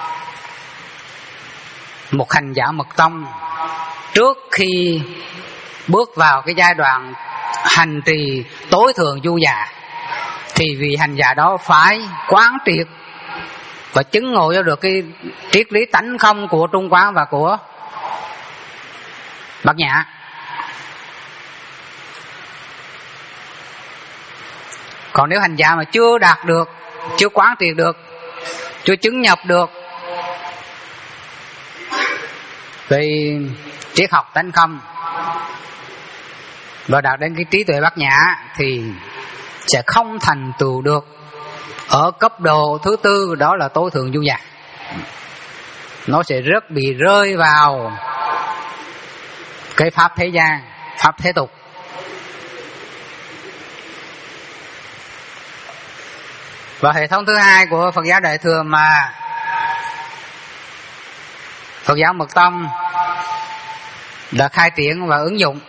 một hành giả Mật Tông trước khi bước vào cái giai đoạn hành trì tối thượng du già, thì vì hành giả đó phải quán triệt và chứng ngộ cho được cái triết lý tánh không của Trung Quán và của Bát Nhã. Còn nếu hành giả mà chưa đạt được, chưa quán triệt được, chưa chứng nhập được về triết học tánh không và đạt đến cái trí tuệ Bát Nhã, thì sẽ không thành tựu được ở cấp độ thứ tư, đó là tối thượng du già. Nó sẽ rất bị rơi vào cái pháp thế gian, pháp thế tục. Và hệ thống thứ hai của Phật giáo Đại Thừa mà Phật giáo Mật Tông đã khai triển và ứng dụng,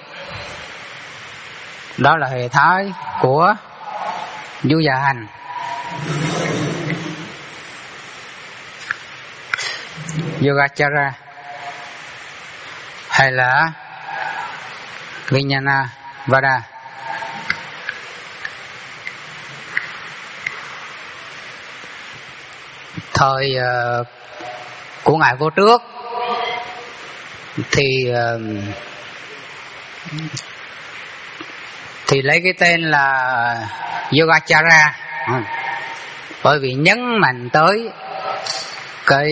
đó là hệ thái của Du Già Hành. Yogacara hay là Vijnana Vada. thời uh, của ngài Vô Trước thì uh, thì lấy cái tên là Yogacara, ừ. bởi vì nhấn mạnh tới cái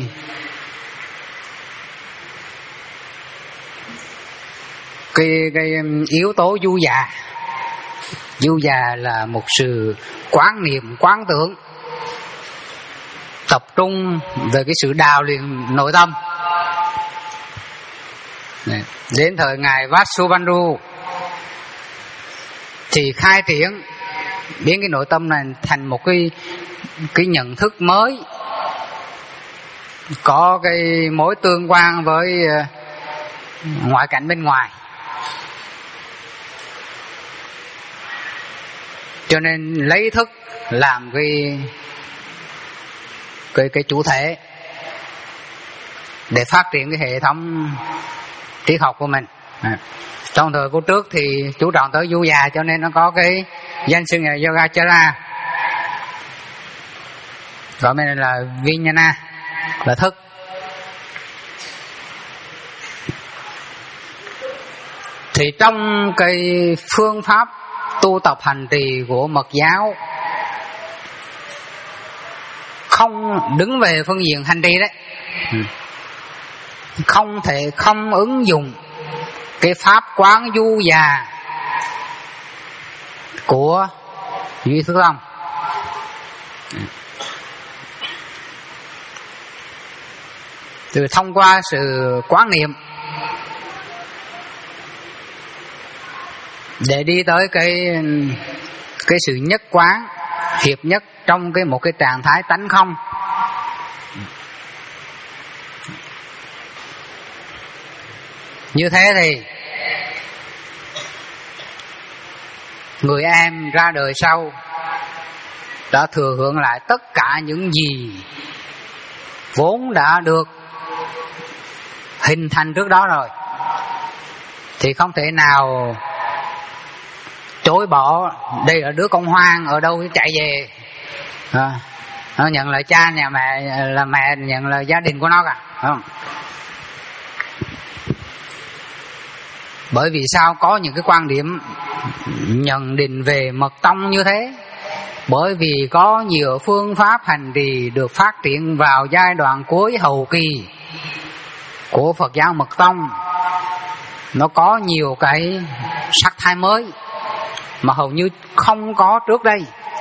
cái cái yếu tố du già. Du già là một sự quán niệm, quán tưởng, tập trung về cái sự đào luyện nội tâm. Đến thời ngài Vasubandhu thì khai triển biến cái nội tâm này thành một cái cái nhận thức mới, có cái mối tương quan với ngoại cảnh bên ngoài. Cho nên lấy thức làm cái cái cái chủ thể để phát triển cái hệ thống triết học của mình. À. Trong thời Vô Trước thì chú trọng tới du già, cho nên nó có cái danh xưng là Yogacara, gọi mình là Vijnana, là thức. Thì trong cái phương pháp tu tập hành trì của Mật giáo không đứng về phương diện hành trì đấy, không thể không ứng dụng cái pháp quán du già của Duy Thức Tông. Từ thông qua sự quán niệm để đi tới cái cái sự nhất quán, hiệp nhất trong cái một cái trạng thái tánh không. Như thế thì người em ra đời sau đã thừa hưởng lại tất cả những gì vốn đã được hình thành trước đó rồi, thì không thể nào chối bỏ đây là đứa con hoang ở đâu chạy về à, nó nhận là cha nhà mẹ, là mẹ nhận là gia đình của nó cả, không? Bởi vì sao có những cái quan điểm nhận định về Mật Tông như thế? Bởi vì có nhiều phương pháp hành trì được phát triển vào giai đoạn cuối hậu kỳ của Phật giáo Mật Tông. Nó có nhiều cái sắc thái mới mà hầu như không có trước đây.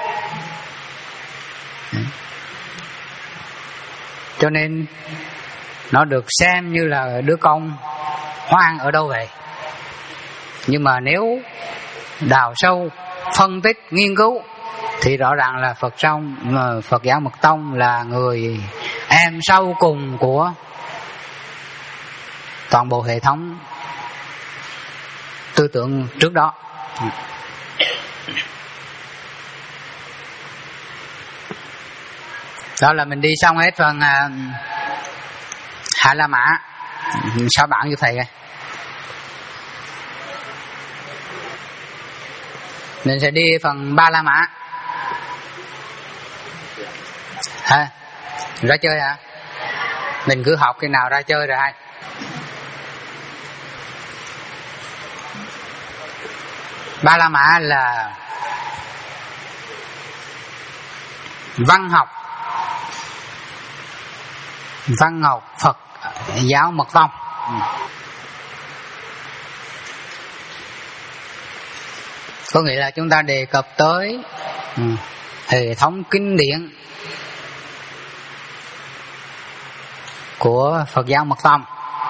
Cho nên nó được xem như là đứa con hoang ở đâu vậy. Nhưng mà nếu đào sâu, phân tích, nghiên cứu thì rõ ràng là Phật trong Phật giáo Mật Tông là người em sau cùng của toàn bộ hệ thống tư tưởng trước đó. Đó là mình đi xong hết phần uh, Hạ La Mã. Sao bạn như thầy kìa. Mình sẽ đi phần Ba La Mã. Hả? Ra chơi hả? Mình cứ học khi nào ra chơi rồi hay. Ba La Mã là văn học, văn học Phật giáo Mật Tông. Có nghĩa là chúng ta đề cập tới hệ thống kinh điển của Phật giáo Mật Tông.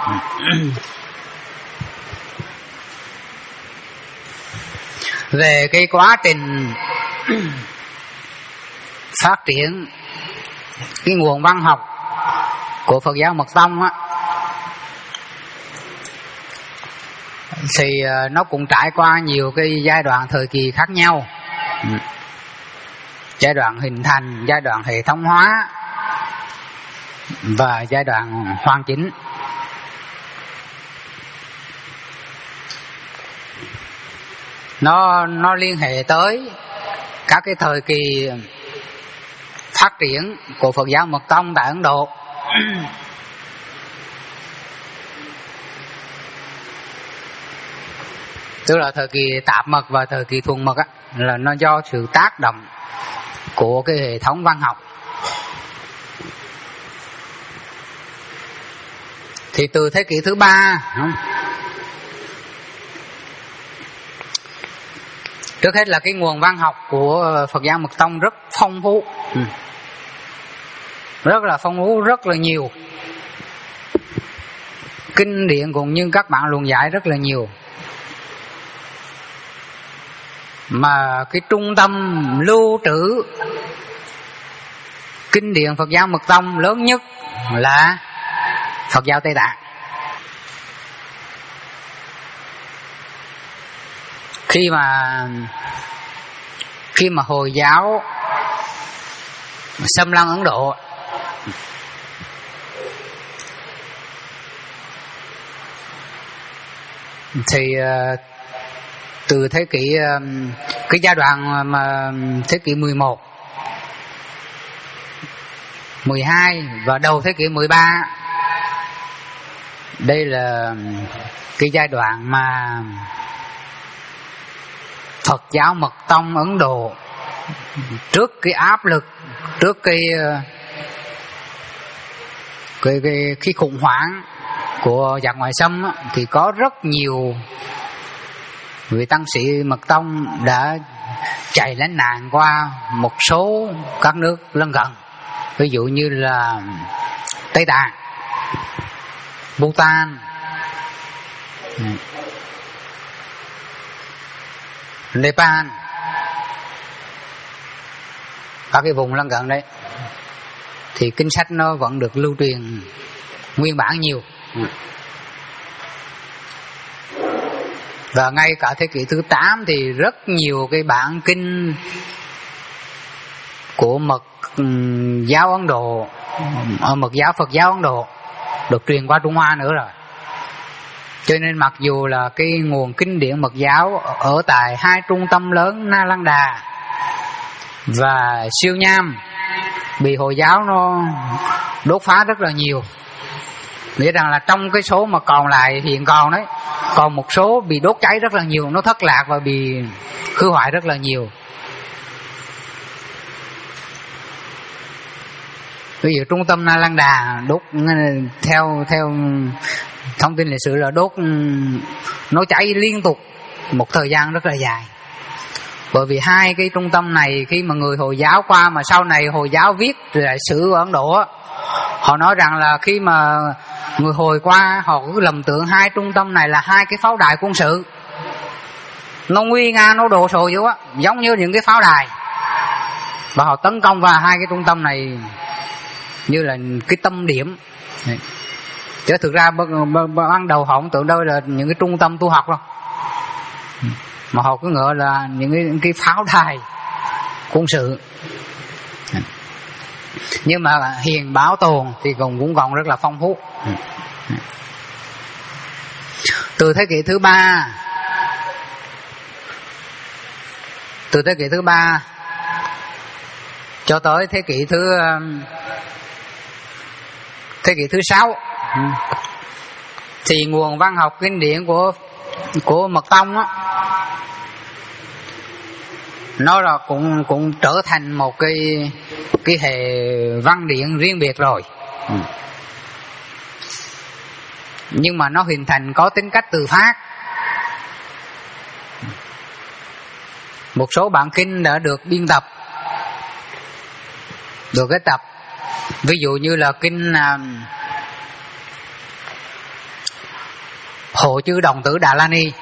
Về cái quá trình phát triển cái nguồn văn học của Phật giáo Mật Tông á, thì nó cũng trải qua nhiều cái giai đoạn thời kỳ khác nhau. Giai đoạn hình thành, giai đoạn hệ thống hóa và giai đoạn hoàn chỉnh. Nó nó liên hệ tới các cái thời kỳ phát triển của Phật giáo Mật Tông tại Ấn Độ. Tức là thời kỳ tạp mật và thời kỳ thuần mật á, là nó do sự tác động của cái hệ thống văn học. Thì từ thế kỷ thứ ba, trước hết là cái nguồn văn học của Phật giáo Mật Tông rất phong phú, rất là phong phú, rất là nhiều. Kinh điển cũng như các bản luận giải rất là nhiều. Mà cái trung tâm lưu trữ kinh điển Phật giáo Mật Tông lớn nhất là Phật giáo Tây Tạng. Khi mà khi mà Hồi giáo xâm lăng Ấn Độ, thì từ thế kỷ cái giai đoạn mà thế kỷ mười một, mười hai và đầu thế kỷ mười ba, đây là cái giai đoạn mà Phật giáo Mật Tông Ấn Độ trước cái áp lực, trước cái cái cái, cái khủng hoảng của giặc ngoại xâm á, thì có rất nhiều vị tăng sĩ Mật Tông đã chạy lánh nạn qua một số các nước lân cận, ví dụ như là Tây Tạng, Bhutan, Nepal, các cái vùng lân cận đấy. Thì kinh sách nó vẫn được lưu truyền nguyên bản nhiều. Và ngay cả thế kỷ thứ tám thì rất nhiều cái bản kinh của Mật giáo Ấn Độ, Mật giáo Phật giáo Ấn Độ được truyền qua Trung Hoa nữa rồi. Cho nên mặc dù là cái nguồn kinh điển Mật giáo ở tại hai trung tâm lớn Nalanda và Siêu Nham bị Hồi giáo nó đốt phá rất là nhiều, nghĩa rằng là trong cái số mà còn lại hiện còn đấy, còn một số bị đốt cháy rất là nhiều, nó thất lạc và bị hư hoại rất là nhiều. Ví dụ trung tâm Nalanda đốt, theo theo thông tin lịch sử là đốt, nó cháy liên tục một thời gian rất là dài. Bởi vì hai cái trung tâm này khi mà người Hồi giáo qua, mà sau này Hồi giáo viết lại sử ở Ấn Độ, họ nói rằng là khi mà người Hồi qua, họ cứ lầm tưởng hai trung tâm này là hai cái pháo đài quân sự, nó nguy nga, nó đồ sộ dữ á, giống như những cái pháo đài, và họ tấn công vào hai cái trung tâm này như là cái tâm điểm. Chứ thực ra ban đầu họ không tưởng đâu là những cái trung tâm tu học đâu, mà họ cứ ngỡ là những cái, những cái pháo đài quân sự. Nhưng mà hiện bảo tồn thì cũng cũng còn rất là phong phú. Từ thế kỷ thứ ba, từ thế kỷ thứ ba cho tới thế kỷ thứ thế kỷ thứ sáu, thì nguồn văn học kinh điển của của Mật Tông á, nó là cũng cũng trở thành một cái cái hệ văn điển riêng biệt rồi. Ừ. Nhưng mà nó hình thành có tính cách từ phát. Một số bản kinh đã được biên tập, được kết tập. Ví dụ như là kinh uh, Hộ Chư Đồng Tử Đà La Ni,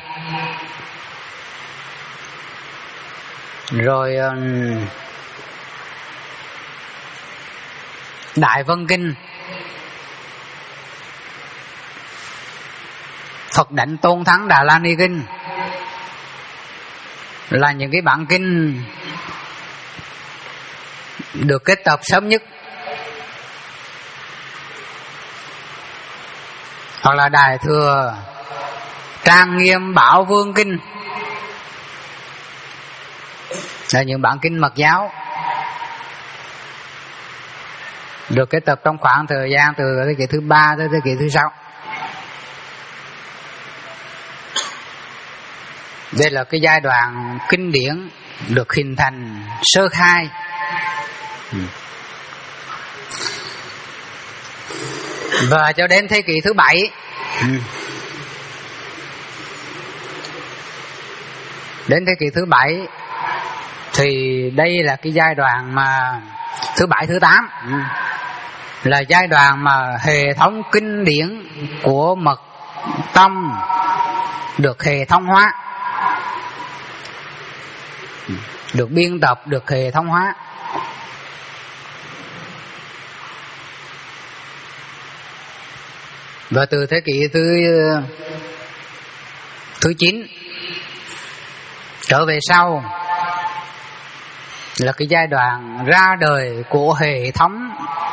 rồi uh, Đại Vân Kinh, Phật Đảnh Tôn Thắng Đà La Ni Kinh, là những cái bản kinh được kết tập sớm nhất. Hoặc là Đại Thừa Trang Nghiêm Bảo Vương Kinh, là những bản kinh Mật giáo. được kết tập trong khoảng thời gian từ thế kỷ thứ ba tới thế kỷ thứ sáu. Đây là cái giai đoạn kinh điển được hình thành sơ khai. Và cho đến thế kỷ thứ bảy, đến thế kỷ thứ bảy thì đây là cái giai đoạn mà thứ bảy thứ tám, là giai đoạn mà hệ thống kinh điển của mật tông được hệ thống hóa, được biên tập, được hệ thống hóa. Và từ thế kỷ thứ thứ chín trở về sau là cái giai đoạn ra đời của hệ thống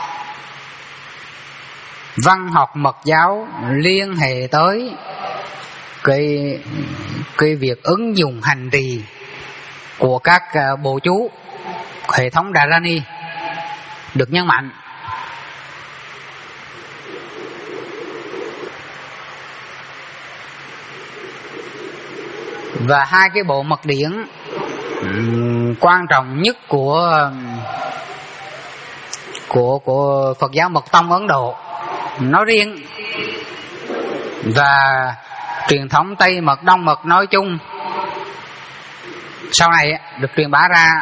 văn học mật giáo liên hệ tới cái cái việc ứng dụng hành trì của các bộ chú hệ thống Dharani được nhấn mạnh. Và hai cái bộ mật điển quan trọng nhất của của của Phật giáo Mật tông Ấn Độ nói riêng và truyền thống Tây Mật Đông Mật nói chung sau này được truyền bá ra,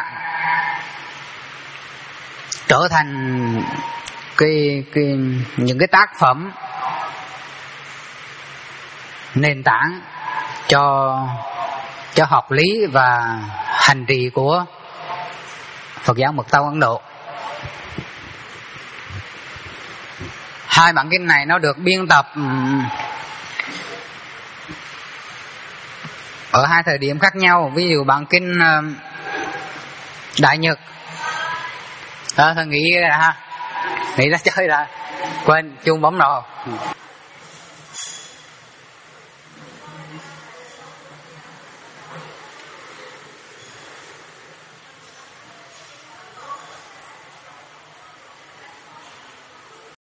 trở thành cái, cái những cái tác phẩm nền tảng cho cho học lý và hành trì của Phật giáo Mật tông Ấn Độ. Hai bản kinh này nó được biên tập ở hai thời điểm khác nhau. Ví dụ bản kinh Đại Nhật, à, thôi nghĩ ra ha, nghĩ ra chơi ra, quên chuông bấm nổ.